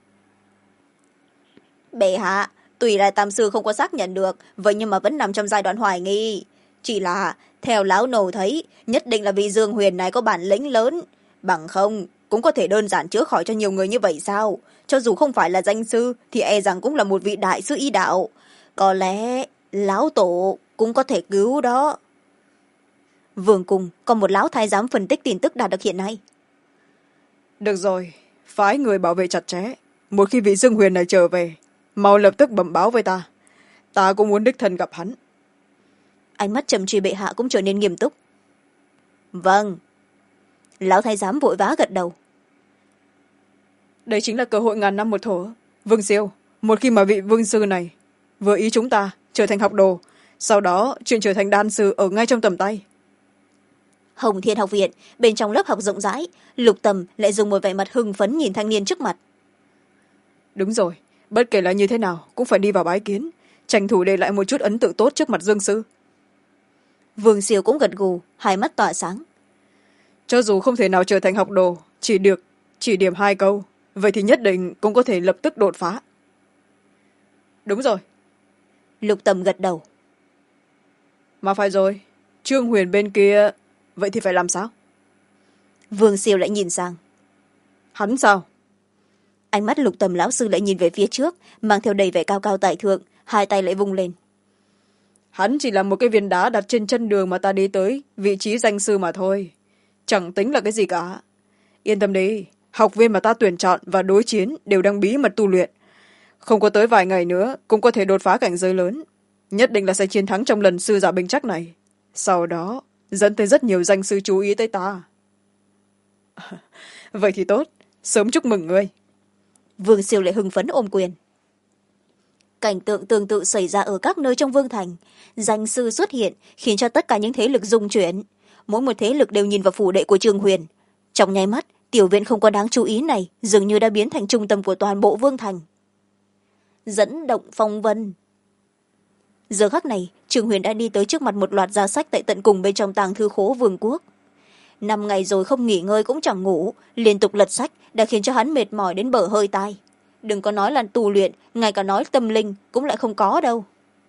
Bệ hạ, tuy là tam sư không có xác nhận được, vậy nhưng mà vẫn nằm trong giai đoạn hoài nghi. Chỉ là, theo lão nổ thấy, nhất định là vị Dương Huyền này có bản lĩnh lớn. Bằng không, cũng có thể đơn giản chữa khỏi cho nhiều người như vậy sao? Cho dù không phải là danh sư, thì rằng cũng là một vị đại sư y đạo. Có lẽ, lão tổ cũng có thể cứu đó. Vương cung còn một lão thái giám phân tích tin tức đạt được hiện nay. Được rồi, phái người bảo vệ chặt chẽ. Một khi vị Dương Huyền này trở về, mau lập tức bẩm báo với ta. Ta cũng muốn đích thân gặp hắn. Ánh mắt trầm trì bệ hạ cũng trở nên nghiêm túc. Vâng. Lão thái giám vội vã gật đầu. Đây chính là cơ hội ngàn năm một thổ. Vương siêu, một khi mà vị vương sư này vừa ý chúng ta trở thành học đồ, sau đó chuyện trở thành đan sư ở ngay trong tầm tay. Hồng Thiên học viện, bên trong lớp học rộng rãi, Lục Tầm lại dùng một vẻ mặt hưng phấn nhìn thanh niên trước mặt. Đúng rồi, bất kể là như thế nào cũng phải đi vào bái kiến, tranh thủ để lại một chút ấn tượng tốt trước mặt Dương sư. Vương siêu cũng gật gù, hai mắt tỏa sáng. Cho dù không thể nào trở thành học đồ, chỉ điểm 2 câu, vậy thì nhất định cũng có thể lập tức đột phá. Đúng rồi. Lục Tầm gật đầu. Mà phải rồi, Trương Huyền bên kia, vậy thì phải làm sao? Vương siêu lại nhìn sang. Hắn sao? Ánh mắt Lục Tầm lão sư lại nhìn về phía trước, mang theo đầy vẻ cao cao tại thượng, hai tay lại vung lên. Hắn chỉ là một cái viên đá đặt trên chân đường mà ta đi tới vị trí danh sư mà thôi, chẳng tính là cái gì cả. Yên tâm đi, học viên mà ta tuyển chọn và đối chiến đều đang bí mật tu luyện, không có tới vài ngày nữa cũng có thể đột phá cảnh giới lớn, nhất định là sẽ chiến thắng trong lần sư giả bình chắc này, sau đó dẫn tới rất nhiều danh sư chú ý tới ta. Vậy thì tốt, sớm chúc mừng ngươi. Vương siêu lại hưng phấn ôm quyền. cảnh tượng tương tự xảy ra ở các nơi trong vương thành. Danh sư xuất hiện khiến cho tất cả những thế lực rung chuyển, mỗi một thế lực đều nhìn vào phủ đệ của Trương Huyền. Trong nháy mắt, tiểu viện không có đáng chú ý này dường như đã biến thành trung tâm của toàn bộ vương thành. Dẫn động phong vân. Giờ khắc này, Trương Huyền đã đi tới trước mặt một loạt giá sách tại tận cùng bên trong tàng thư khố vương quốc. 5 ngày rồi không nghỉ ngơi cũng chẳng ngủ, liên tục lật sách đã khiến cho hắn mệt mỏi đến bở hơi tai. Đừng có nói là tu luyện, ngay cả nói tâm linh cũng lại không có đâu.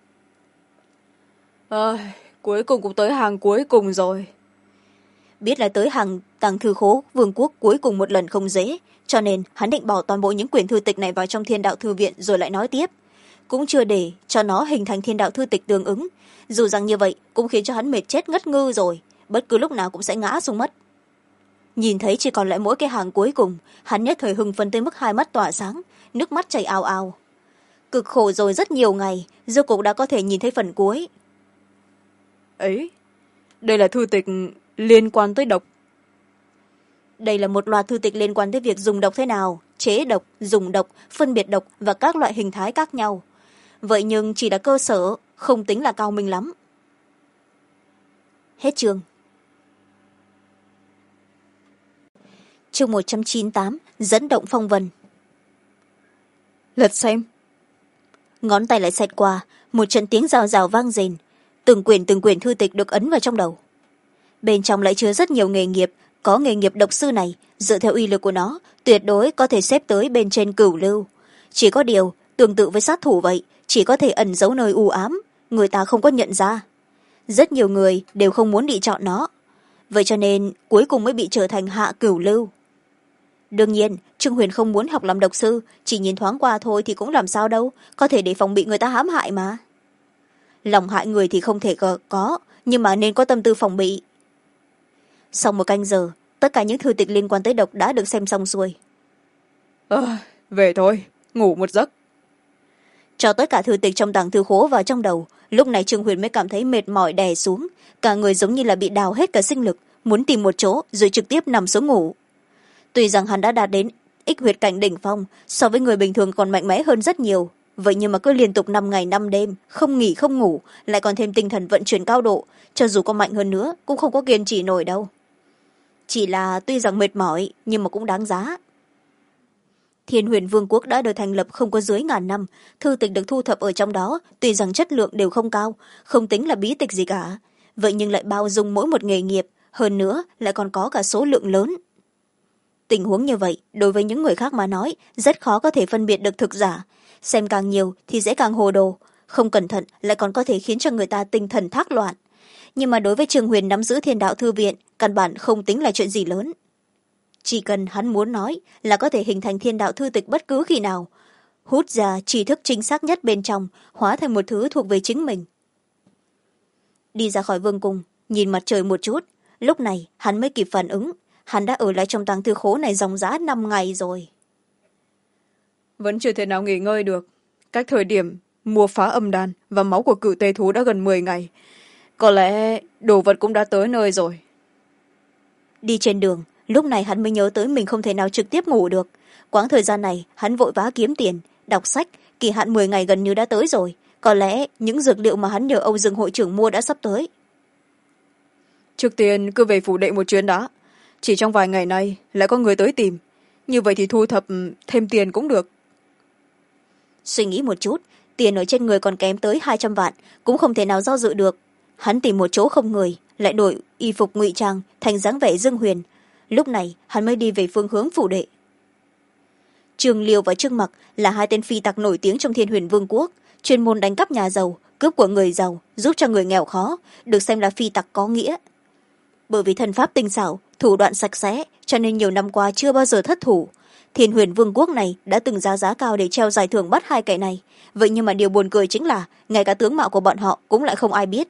Cuối cùng cũng tới hàng cuối cùng rồi. Biết là tới hàng tàng thư khố vương quốc cuối cùng một lần không dễ, cho nên hắn định bỏ toàn bộ những quyển thư tịch này vào trong thiên đạo thư viện rồi lại nói tiếp. Cũng chưa để cho nó hình thành thiên đạo thư tịch tương ứng, dù rằng như vậy cũng khiến cho hắn mệt chết ngất ngư rồi, bất cứ lúc nào cũng sẽ ngã xuống mất. Nhìn thấy chỉ còn lại mỗi cái hàng cuối cùng, hắn nhất thời hưng phấn tới mức hai mắt tỏa sáng, nước mắt chảy ào ào. Cực khổ rồi rất nhiều ngày, rốt cuộc đã có thể nhìn thấy phần cuối. Ấy, đây là thư tịch liên quan tới độc. Đây là một loạt thư tịch liên quan tới việc dùng độc thế nào, chế độc, dùng độc, phân biệt độc và các loại hình thái khác nhau. Vậy nhưng chỉ là cơ sở, không tính là cao minh lắm. Hết chương. Chương 198, dẫn động phong vân. Lật xem. Ngón tay lại xẹt qua, một trận tiếng rào rào vang rền. Từng quyển thư tịch được ấn vào trong đầu. Bên trong lại chứa rất nhiều nghề nghiệp, có nghề nghiệp độc sư này, dựa theo uy lực của nó, tuyệt đối có thể xếp tới bên trên cửu lưu. Chỉ có điều, tương tự với sát thủ vậy, chỉ có thể ẩn giấu nơi u ám, người ta không có nhận ra. Rất nhiều người đều không muốn đi chọn nó. Vậy cho nên, cuối cùng mới bị trở thành hạ cửu lưu. Đương nhiên, Trương Huyền không muốn học làm độc sư, chỉ nhìn thoáng qua thôi thì cũng làm sao đâu, có thể để phòng bị người ta hãm hại mà. Lòng hại người thì không thể có, nhưng mà nên có tâm tư phòng bị. Sau một canh giờ, tất cả những thư tịch liên quan tới độc đã được xem xong xuôi. Về thôi, ngủ một giấc. Cho tất cả thư tịch trong tàng thư khố vào trong đầu, lúc này Trương Huyền mới cảm thấy mệt mỏi đè xuống, cả người giống như là bị đào hết cả sinh lực, muốn tìm một chỗ rồi trực tiếp nằm xuống ngủ. Tuy rằng hắn đã đạt đến ích huyệt cảnh đỉnh phong, so với người bình thường còn mạnh mẽ hơn rất nhiều, vậy nhưng mà cứ liên tục 5 ngày 5 đêm, không nghỉ không ngủ, lại còn thêm tinh thần vận chuyển cao độ, cho dù có mạnh hơn nữa cũng không có kiên trì nổi đâu. Chỉ là tuy rằng mệt mỏi nhưng mà cũng đáng giá. Thiên Huyền Vương quốc đã được thành lập không có dưới 1000 năm, thư tịch được thu thập ở trong đó tuy rằng chất lượng đều không cao, không tính là bí tịch gì cả, vậy nhưng lại bao dung mỗi một nghề nghiệp, hơn nữa lại còn có cả số lượng lớn. Tình huống như vậy đối với những người khác mà nói rất khó có thể phân biệt được thực giả, xem càng nhiều thì dễ càng hồ đồ, không cẩn thận lại còn có thể khiến cho người ta tinh thần thác loạn. Nhưng mà đối với Trương Huyền nắm giữ thiên đạo thư viện, căn bản không tính là chuyện gì lớn. Chỉ cần hắn muốn nói là có thể hình thành thiên đạo thư tịch bất cứ khi nào, hút ra tri thức chính xác nhất bên trong, hóa thành một thứ thuộc về chính mình. Đi ra khỏi vương cung, nhìn mặt trời một chút, lúc này hắn mới kịp phản ứng, hắn đã ở lại trong tàng thư khố này dòng dã 5 ngày rồi. Vẫn chưa thể nào nghỉ ngơi được. Cách thời điểm mua phá âm đan và máu của cự tê thú đã gần 10 ngày. Có lẽ đồ vật cũng đã tới nơi rồi. Đi trên đường, lúc này hắn mới nhớ tới mình không thể nào trực tiếp ngủ được. Quãng thời gian này, hắn vội vã kiếm tiền, đọc sách, kỳ hạn 10 ngày gần như đã tới rồi. Có lẽ những dược liệu mà hắn nhờ Âu Dương hội trưởng mua đã sắp tới. Trước tiên cứ về phủ đệ một chuyến đã. Chỉ trong vài ngày nay lại có người tới tìm. Như vậy thì thu thập thêm tiền cũng được. Suy nghĩ một chút, tiền ở trên người còn kém tới 200 vạn, cũng không thể nào do dự được. Hắn tìm một chỗ không người, lại đổi y phục ngụy trang thành dáng vẻ Dương Huyền. Lúc này hắn mới đi về phương hướng phủ đệ. Trương Liêu và Trương Mặc là hai tên phi tặc nổi tiếng trong Thiên Huyền Vương quốc, chuyên môn đánh cắp nhà giàu, cướp của người giàu, giúp cho người nghèo khó, được xem là phi tặc có nghĩa. Bởi vì thân pháp tinh xảo, thủ đoạn sạch sẽ, cho nên nhiều năm qua chưa bao giờ thất thủ. Thiên Huyền Vương quốc này đã từng ra giá cao để treo giải thưởng bắt hai kẻ này, vậy nhưng mà điều buồn cười chính là ngay cả tướng mạo của bọn họ cũng lại không ai biết.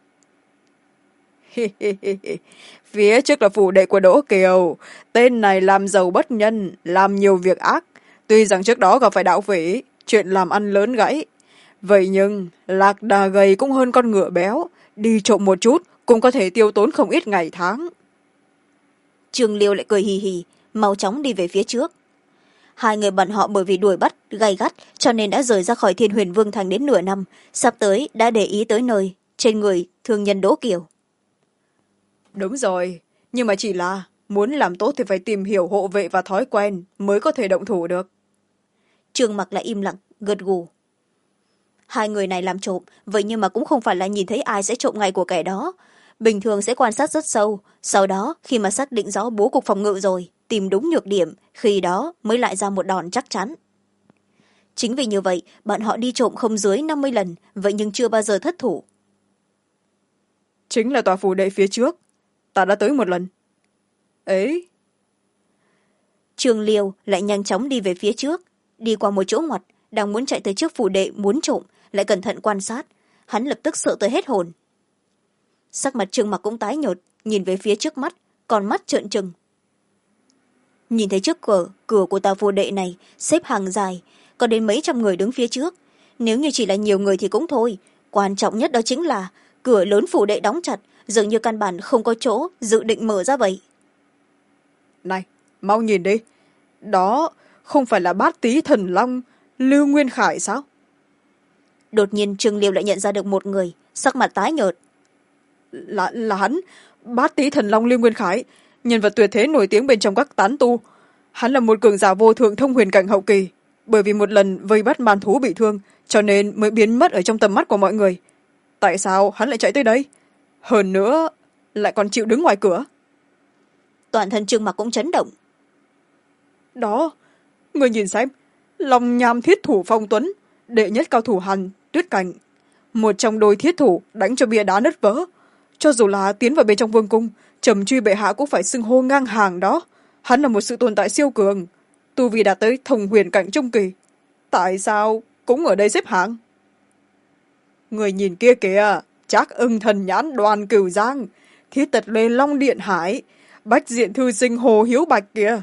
Phía trước là phủ đệ của Đỗ Kiều, tên này làm giàu bất nhân, làm nhiều việc ác, tuy rằng trước đó gặp phải đạo phỉ, chuyện làm ăn lớn gãy, vậy nhưng lạc đà gầy cũng hơn con ngựa béo, đi trộm một chút cũng có thể tiêu tốn không ít ngày tháng. Trương Liêu lại cười hì hì, mau chóng đi về phía trước. hai người bọn họ bởi vì đuổi bắt gay gắt cho nên đã rời ra khỏi Thiên Huyền Vương Thành đến nửa năm, sắp tới đã để ý tới nơi trên người thương nhân Đỗ Kiều. Đúng rồi, nhưng mà chỉ là muốn làm tốt thì phải tìm hiểu hộ vệ và thói quen mới có thể động thủ được. Trương Mặc lại im lặng gật gù. Hai người này làm trộm, vậy nhưng mà cũng không phải là nhìn thấy ai sẽ trộm ngày của kẻ đó. Bình thường sẽ quan sát rất sâu, sau đó khi mà xác định rõ bố cục phòng ngự rồi, tìm đúng nhược điểm, khi đó mới lại ra một đòn chắc chắn. Chính vì như vậy, bọn họ đi trộm không dưới 50 lần, vậy nhưng chưa bao giờ thất thủ. Chính là tòa phủ đệ phía trước, ta đã tới một lần. Ấy. Trương Liêu lại nhanh chóng đi về phía trước, đi qua một chỗ ngoặt, đang muốn chạy tới trước phủ đệ muốn trộm, lại cẩn thận quan sát, hắn lập tức sợ tới hết hồn. Sắc mặt Trương Mặc cũng tái nhợt, nhìn về phía trước mắt, con mắt trợn trừng. Nhìn thấy trước cửa của tòa phủ đệ này xếp hàng dài, có đến mấy trăm người đứng phía trước. Nếu như chỉ là nhiều người thì cũng thôi, quan trọng nhất đó chính là cửa lớn phủ đệ đóng chặt, dường như căn bản không có chỗ dự định mở ra vậy. Này, mau nhìn đi, đó không phải là Bát Tý Thần Long Lưu Nguyên Khải sao? Đột nhiên Trương Liêu lại nhận ra được một người, sắc mặt tái nhợt. Là hắn, Bát Tý Thần Long Lưu Nguyên Khải, nhân vật tuyệt thế nổi tiếng bên trong các tán tu. Hắn là một cường giả vô thượng thông huyền cảnh hậu kỳ, bởi vì một lần vây bắt man thú bị thương cho nên mới biến mất ở trong tầm mắt của mọi người. Tại sao hắn lại chạy tới đây, hơn nữa lại còn chịu đứng ngoài cửa? Toàn thân Trương Mặc cũng chấn động. Đó, người nhìn xem, Long Nham thiết thủ Phong Tuấn, đệ nhất cao thủ Hàn Tuyết Cảnh, một trong đôi thiết thủ đánh cho bia đá nứt vỡ. Cho dù là tiến vào bên trong vương cung, Trầm Truy bệ hạ cũng phải xưng hô ngang hàng đó. Hắn là một sự tồn tại siêu cường, tu vi đạt tới thông huyền cảnh trung kỳ, tại sao cũng ở đây xếp hạng? Người nhìn kia kìa, Trác Ưng Thần Nhãn Đoàn Cửu Giang, Thiết Tật Lê Long Điện Hải, Bách Diện Thư Sinh Hồ Hiếu Bạch kìa.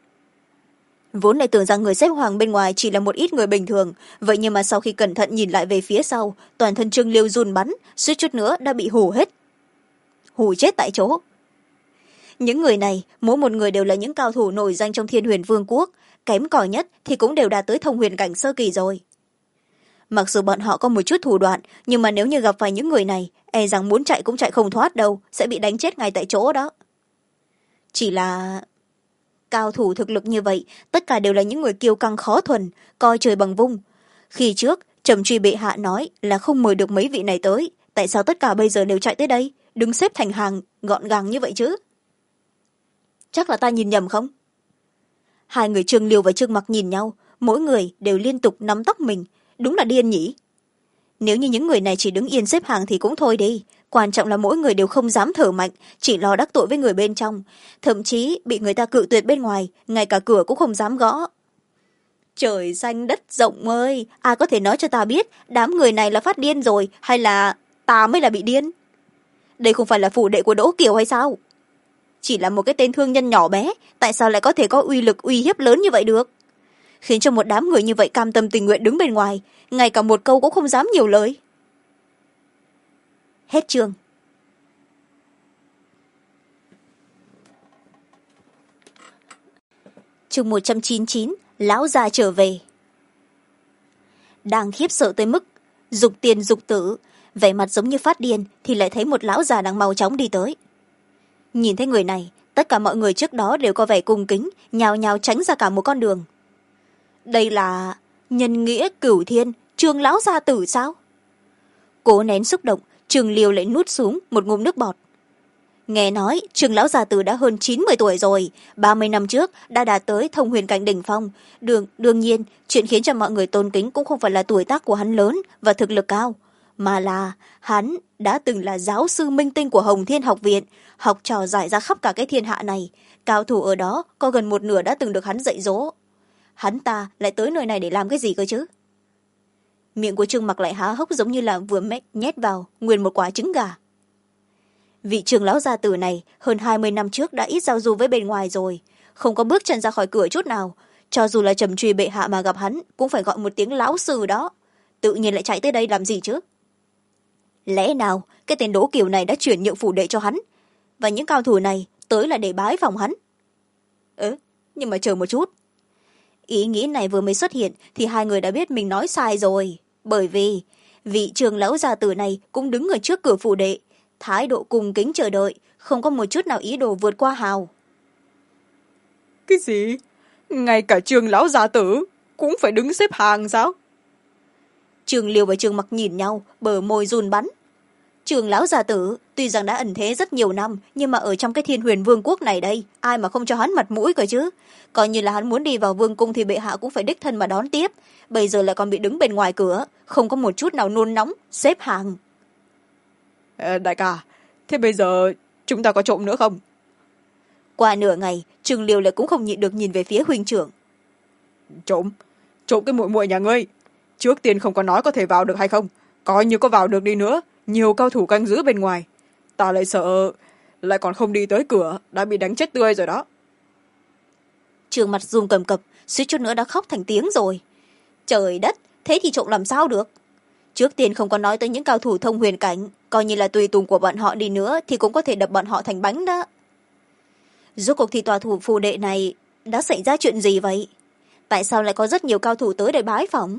Vốn lại tưởng rằng người xếp hoàng bên ngoài chỉ là một ít người bình thường, vậy nhưng mà sau khi cẩn thận nhìn lại về phía sau, toàn thân Trương Liêu run bắn, suýt chút nữa đã bị hù hết. Hù chết tại chỗ. Những người này, mỗi một người đều là những cao thủ nổi danh trong Thiên Huyền Vương quốc, kém cỏi nhất thì cũng đều đạt tới thông huyền cảnh sơ kỳ rồi. Mặc dù bọn họ có một chút thủ đoạn, nhưng mà nếu như gặp phải những người này, e rằng muốn chạy cũng chạy không thoát đâu, sẽ bị đánh chết ngay tại chỗ đó. Chỉ là cao thủ thực lực như vậy, tất cả đều là những người kiêu căng khó thuần, coi trời bằng vung. Khi trước, Trầm Truy bệ hạ nói là không mời được mấy vị này tới, tại sao tất cả bây giờ đều chạy tới đây, đứng xếp thành hàng, gọn gàng như vậy chứ? Chắc là ta nhìn nhầm không? Hai người Trương Liêu và Trương Mặc nhìn nhau, mỗi người đều liên tục nắm tóc mình, đúng là điên nhỉ. Nếu như những người này chỉ đứng yên xếp hàng thì cũng thôi đi, quan trọng là mỗi người đều không dám thở mạnh, chỉ lo đắc tội với người bên trong, thậm chí bị người ta cự tuyệt bên ngoài, ngay cả cửa cũng không dám gõ. Trời xanh đất rộng ơi, ai có thể nói cho ta biết đám người này là phát điên rồi hay là ta mới là bị điên? Đây không phải là phủ đệ của Đỗ Kiều hay sao? Chỉ là một cái tên thương nhân nhỏ bé, tại sao lại có thể có uy lực uy hiếp lớn như vậy được? Khiến cho một đám người như vậy cam tâm tình nguyện đứng bên ngoài, ngay cả một câu cũng không dám nhiều lời. Hết chương. Chương 199, lão già trở về. Đang khiếp sợ tới mức dục tiền dục tử, vẻ mặt giống như phát điên thì lại thấy một lão già đang mau chóng đi tới. Nhìn thấy người này, tất cả mọi người trước đó đều có vẻ cung kính, nhào nhào tránh ra cả một con đường. Đây là nhân nghĩa cửu thiên, Trương lão gia tử sao? Cố nén xúc động, Trương Liêu lại nuốt xuống một ngụm nước bọt. Nghe nói Trương lão gia tử đã hơn 90 tuổi rồi, 30 năm trước đã đạt tới thông huyền cảnh đỉnh phong. Đương nhiên, chuyện khiến cho mọi người tôn kính cũng không phải là tuổi tác của hắn lớn và thực lực cao, mà là hắn đã từng là giáo sư minh tinh của Hồng Thiên học viện, học trò giải ra khắp cả cái thiên hạ này. Cao thủ ở đó có gần một nửa đã từng được hắn dạy dỗ. Hắn ta lại tới nơi này để làm cái gì cơ chứ? Miệng của Trương Mặc lại há hốc giống như là vừa nhét vào nguyên một quả trứng gà. Vị Trương lão gia tử này hơn 20 năm trước đã ít giao du với bên ngoài rồi, không có bước chân ra khỏi cửa chút nào. Cho dù là Trầm Truy bệ hạ mà gặp hắn cũng phải gọi một tiếng lão sư đó. Tự nhiên lại chạy tới đây làm gì chứ? Lẽ nào cái tên Đỗ Kiều này đã chuyển nhượng phủ đệ cho hắn, và những cao thủ này tới là để bái phòng hắn? Nhưng mà chờ một chút. ý nghĩ này vừa mới xuất hiện thì hai người đã biết mình nói sai rồi, bởi vì vị trường lão gia tử này cũng đứng ở trước cửa phủ đệ, thái độ cung kính chờ đợi, không có một chút nào ý đồ vượt qua hào. Cái gì? Ngay cả Trường lão gia tử cũng phải đứng xếp hàng sao? Trường Liêu và Trường Mặc nhìn nhau, bờ môi run bắn. Trường lão gia tử tuy rằng đã ẩn thế rất nhiều năm, nhưng mà ở trong cái Thiên Huyền Vương quốc này đây, ai mà không cho hắn mặt mũi cơ chứ. Coi như là hắn muốn đi vào vương cung thì bệ hạ cũng phải đích thân mà đón tiếp, bây giờ lại còn bị đứng bên ngoài cửa, không có một chút nào nôn nóng xếp hàng. Đại ca, thế bây giờ chúng ta có trộm nữa không? Qua nửa ngày, Trường Liêu lại cũng không nhịn được nhìn về phía huynh trưởng. Trộm? Trộm cái muội muội nhà ngươi? Trước tiên không có nói có thể vào được hay không, coi như có vào được đi nữa, nhiều cao thủ canh giữ bên ngoài, ta lại sợ lại còn không đi tới cửa đã bị đánh chết tươi rồi đó. Trường Mặt run cầm cập, suýt chút nữa đã khóc thành tiếng rồi. Trời đất, thế thì trộm làm sao được? Trước tiên không có nói tới những cao thủ thông huyền cảnh, coi như là tùy tùng của bọn họ đi nữa thì cũng có thể đập bọn họ thành bánh đó. Rốt cuộc thì tòa thủ phù đệ này đã xảy ra chuyện gì vậy? Tại sao lại có rất nhiều cao thủ tới để bái phỏng?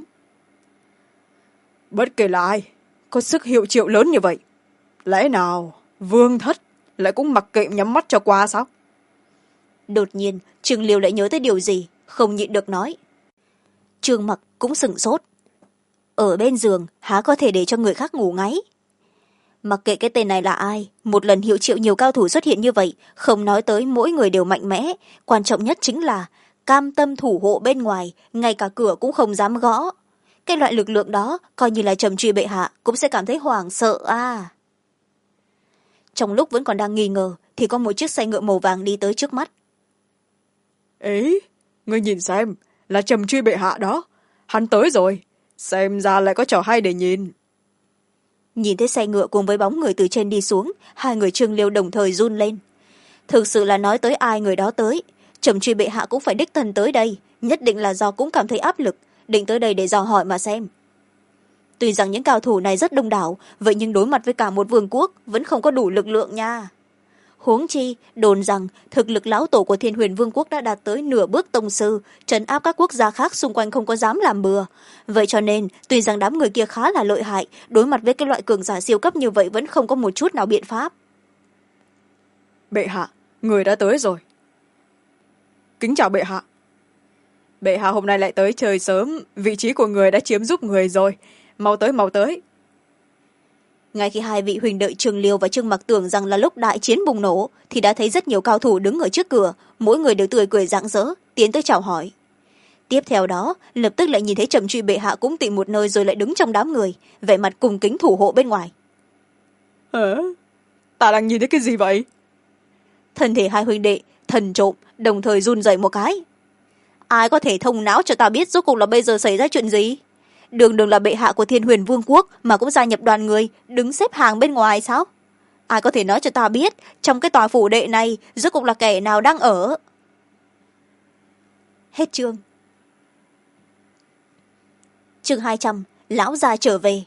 Bất kể là ai có sức hiệu triệu lớn như vậy, lẽ nào Vương thất lại cũng mặc kệ nhắm mắt cho qua sao? Đột nhiên Trương Liêu lại nhớ tới điều gì, không nhịn được nói. Trương Mặc cũng sửng sốt. Ở bên giường há có thể để cho người khác ngủ ngáy? Mặc kệ cái tên này là ai, một lần hiệu triệu nhiều cao thủ xuất hiện như vậy, không nói tới mỗi người đều mạnh mẽ, quan trọng nhất chính là cam tâm thủ hộ bên ngoài, ngay cả cửa cũng không dám gõ. Cái loại lực lượng đó, coi như là Trầm Truy bệ hạ cũng sẽ cảm thấy hoảng sợ à. Trong lúc vẫn còn đang nghi ngờ thì có một chiếc xe ngựa màu vàng đi tới trước mắt. Ấy, ngươi nhìn xem, là Trầm Truy bệ hạ đó, hắn tới rồi, xem ra lại có trò hay để nhìn. Nhìn thấy xe ngựa cùng với bóng người từ trên đi xuống, hai người Trương Liêu đồng thời run lên. Thực sự là nói tới ai người đó tới, Trầm Truy bệ hạ cũng phải đích thân tới đây, nhất định là do cũng cảm thấy áp lực, định tới đây để dò hỏi mà xem. Tuy rằng những cao thủ này rất đông đảo, vậy nhưng đối mặt với cả một vương quốc vẫn không có đủ lực lượng nha. Huống chi đồn rằng thực lực lão tổ của Thiên Huyền Vương quốc đã đạt tới nửa bước tông sư, trấn áp các quốc gia khác xung quanh không có dám làm bừa. Vậy cho nên tuy rằng đám người kia khá là lợi hại, đối mặt với cái loại cường giả siêu cấp như vậy vẫn không có một chút nào biện pháp. Bệ hạ, người đã tới rồi. Kính chào bệ hạ. Bệ hạ hôm nay lại tới chơi sớm, vị trí của người đã chiếm giúp người rồi, mau tới mau tới. Ngay khi hai vị huỳnh đệ Trường Liêu và Trương Mặc tưởng rằng là lúc đại chiến bùng nổ thì đã thấy rất nhiều cao thủ đứng ở trước cửa, mỗi người đều tươi cười rạng rỡ tiến tới chào hỏi. Tiếp theo đó lập tức lại nhìn thấy Trầm Truy bệ hạ cũng tìm một nơi rồi lại đứng trong đám người, vẻ mặt cung kính thủ hộ bên ngoài. Hả? Ta đang nhìn thấy cái gì vậy? Thân thể hai huynh đệ thần trộm đồng thời run rẩy một cái. Ai có thể thông não cho ta biết rốt cuộc là bây giờ xảy ra chuyện gì? Đường đường là bệ hạ của Thiên Huyền Vương quốc mà cũng gia nhập đoàn người đứng xếp hàng bên ngoài sao? Ai có thể nói cho ta biết trong cái tòa phủ đệ này rốt cuộc là kẻ nào đang ở? Hết chương. Chương 200, lão gia trở về.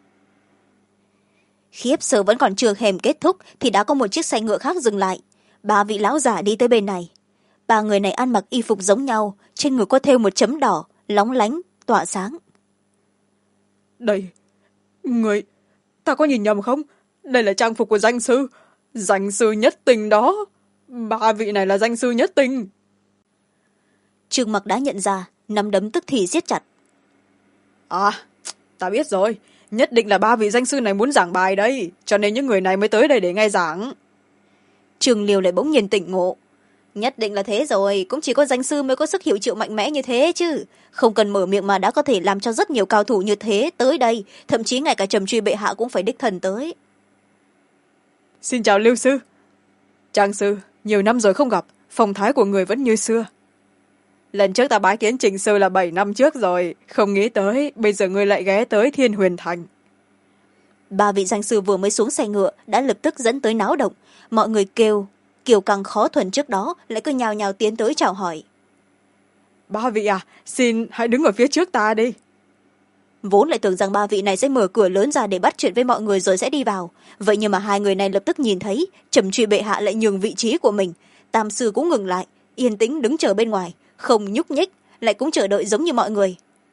Khiếp sợ vẫn còn chưa hềm kết thúc thì đã có một chiếc xe ngựa khác dừng lại. Ba vị lão giả đi tới bên này. Ba người này ăn mặc y phục giống nhau, trên ngực có thêu một chấm đỏ lóng lánh tỏa sáng. Đây, người, ta có nhìn nhầm không? Đây là trang phục của danh sư nhất tình đó. Ba vị này là danh sư nhất tình. Trương Mặc đã nhận ra, nắm đấm tức thì siết chặt. À, ta biết rồi, nhất định là ba vị danh sư này muốn giảng bài đây, cho nên những người này mới tới đây để nghe giảng. Trường Liêu lại bỗng nhiên tỉnh ngộ. Nhất định là thế rồi, cũng chỉ có danh sư mới có sức hiệu triệu mạnh mẽ như thế chứ. Không cần mở miệng mà đã có thể làm cho rất nhiều cao thủ như thế tới đây, thậm chí ngay cả Trầm Truy bệ hạ cũng phải đích thân tới. Xin chào Lưu sư. Trang sư, nhiều năm rồi không gặp, phong thái của người vẫn như xưa. Lần trước ta bái kiến Trình sư là 7 năm trước rồi, không nghĩ tới bây giờ ngươi lại ghé tới Thiên Huyền Thành. Ba vị danh sư vừa mới xuống xe ngựa đã lập tức dẫn tới náo động, mọi người kêu kiều căng khó thuần trước đó lại cứ nhào nhào tiến tới chào hỏi. Ba vị à, xin hãy đứng ở phía trước ta đi. Vốn lại tưởng rằng ba vị này sẽ mở cửa lớn ra để bắt chuyện với mọi người rồi sẽ đi vào, vậy nhưng mà hai người này lập tức nhìn thấy Trầm Truy bệ hạ lại nhường vị trí của mình. Tam sư cũng ngừng lại, yên tĩnh đứng chờ bên ngoài, không nhúc nhích, lại cũng chờ đợi giống như mọi người.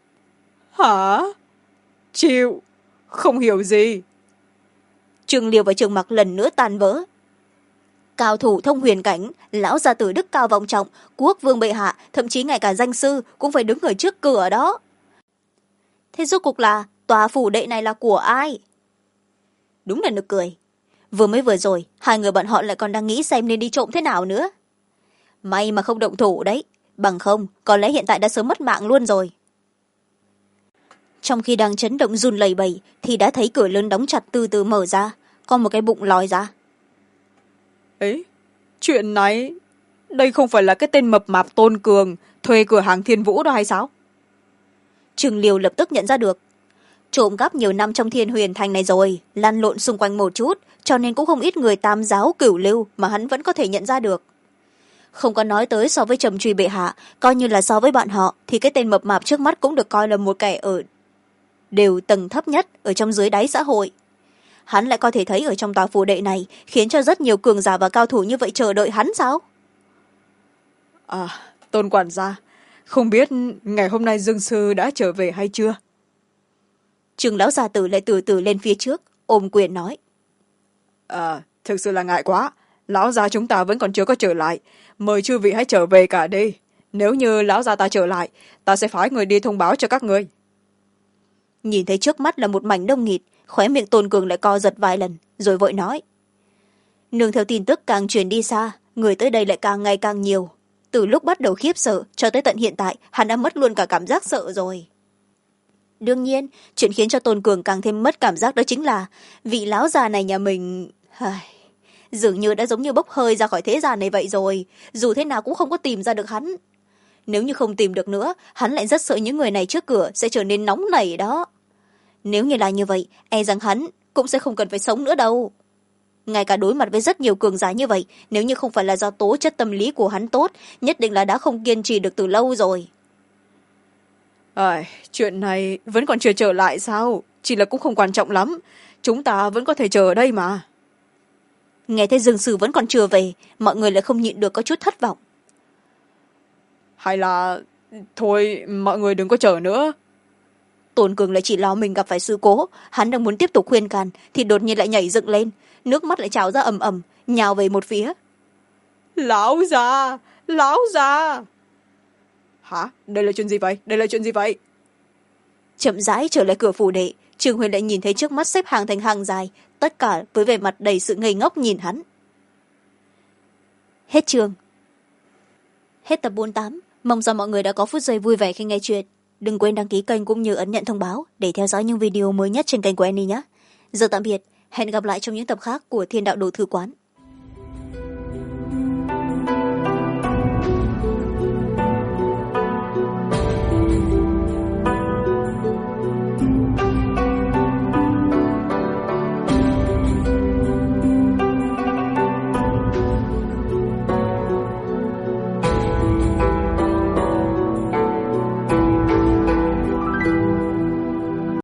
Hả? Chịu, không hiểu gì. Trương Liêu và Trương Mặc lần nữa tan vỡ. Cao thủ thông huyền cảnh, lão gia tử đức cao vọng trọng, quốc vương bệ hạ, thậm chí ngay cả danh sư cũng phải đứng ở trước cửa đó. Thế rốt cuộc là tòa phủ đệ này là của ai? Đúng là nực cười. Vừa rồi hai người bọn họ lại còn đang nghĩ xem nên đi trộm thế nào nữa. May mà không động thủ đấy, bằng không có lẽ hiện tại đã sớm mất mạng luôn rồi. Trong khi đang chấn động run lẩy bẩy thì đã thấy cửa lớn đóng chặt từ từ mở ra, có một cái bụng lòi ra. Ấy, chuyện này, đây không phải là cái tên mập mạp Tôn Cường thuê cửa hàng Thiên Vũ đó hay sao? Trương Liêu lập tức nhận ra được. Trộm cắp nhiều năm trong Thiên Huyền Thành này rồi, lăn lộn xung quanh một chút, cho nên cũng không ít người tam giáo cửu lưu mà hắn vẫn có thể nhận ra được. Không có nói tới so với Trầm Truy bệ hạ, coi như là so với bọn họ thì cái tên mập mạp trước mắt cũng được coi là một kẻ ở đều tầng thấp nhất ở trong dưới đáy xã hội. Hắn lại có thể thấy ở trong tòa phủ đệ này khiến cho rất nhiều cường giả và cao thủ như vậy chờ đợi hắn sao? À, Tôn quản gia, không biết ngày hôm nay Dương Sư đã trở về hay chưa? Trương lão gia tử lại từ từ lên phía trước, ôm quyền nói. Thực sự là ngại quá, lão gia chúng ta vẫn còn chưa có trở lại, mời chư vị hãy trở về cả đi. Nếu như lão gia ta trở lại, ta sẽ phái người đi thông báo cho các ngươi. Nhìn thấy trước mắt là một mảnh đông nghịt, khóe miệng Tôn Cường lại co giật vài lần, rồi vội nói. Nương theo tin tức càng truyền đi xa, người tới đây lại càng ngày càng nhiều. Từ lúc bắt đầu khiếp sợ cho tới tận hiện tại, hắn đã mất luôn cả cảm giác sợ rồi. Đương nhiên, chuyện khiến cho Tôn Cường càng thêm mất cảm giác đó chính là vị lão già này nhà mình dường như đã giống như bốc hơi ra khỏi thế gian này vậy rồi, dù thế nào cũng không có tìm ra được hắn. Nếu như không tìm được nữa, hắn lại rất sợ những người này trước cửa sẽ trở nên nóng nảy đó. Nếu như là như vậy, e rằng hắn cũng sẽ không cần phải sống nữa đâu. Ngay cả đối mặt với rất nhiều cường giả như vậy, nếu như không phải là do tố chất tâm lý của hắn tốt, nhất định là đã không kiên trì được từ lâu rồi. Chuyện này vẫn còn chưa trở lại sao? Chỉ là cũng không quan trọng lắm. Chúng ta vẫn có thể chờ ở đây mà. Nghe thấy Dương Sư vẫn còn chưa về, mọi người lại không nhịn được có chút thất vọng. Hay là thôi mọi người đừng có chờ nữa. Tôn Cường lại chỉ lo mình gặp phải sự cố, hắn đang muốn tiếp tục khuyên can thì đột nhiên lại nhảy dựng lên, nước mắt lại trào ra ầm ầm, nhào về một phía. Lão già, lão già. Hả? Đây là chuyện gì vậy? Đây là chuyện gì vậy? Chậm rãi trở lại cửa phủ đệ, Trương Huyền lại nhìn thấy trước mắt xếp hàng thành hàng dài, tất cả với vẻ mặt đầy sự ngây ngốc nhìn hắn. Hết chương. Hết tập 48. Mong rằng mọi người đã có phút giây vui vẻ khi nghe chuyện. Đừng quên đăng ký kênh cũng như ấn nhận thông báo để theo dõi những video mới nhất trên kênh của Annie nhé. Giờ tạm biệt, hẹn gặp lại trong những tập khác của Thiên Đạo Đồ Thư Quán.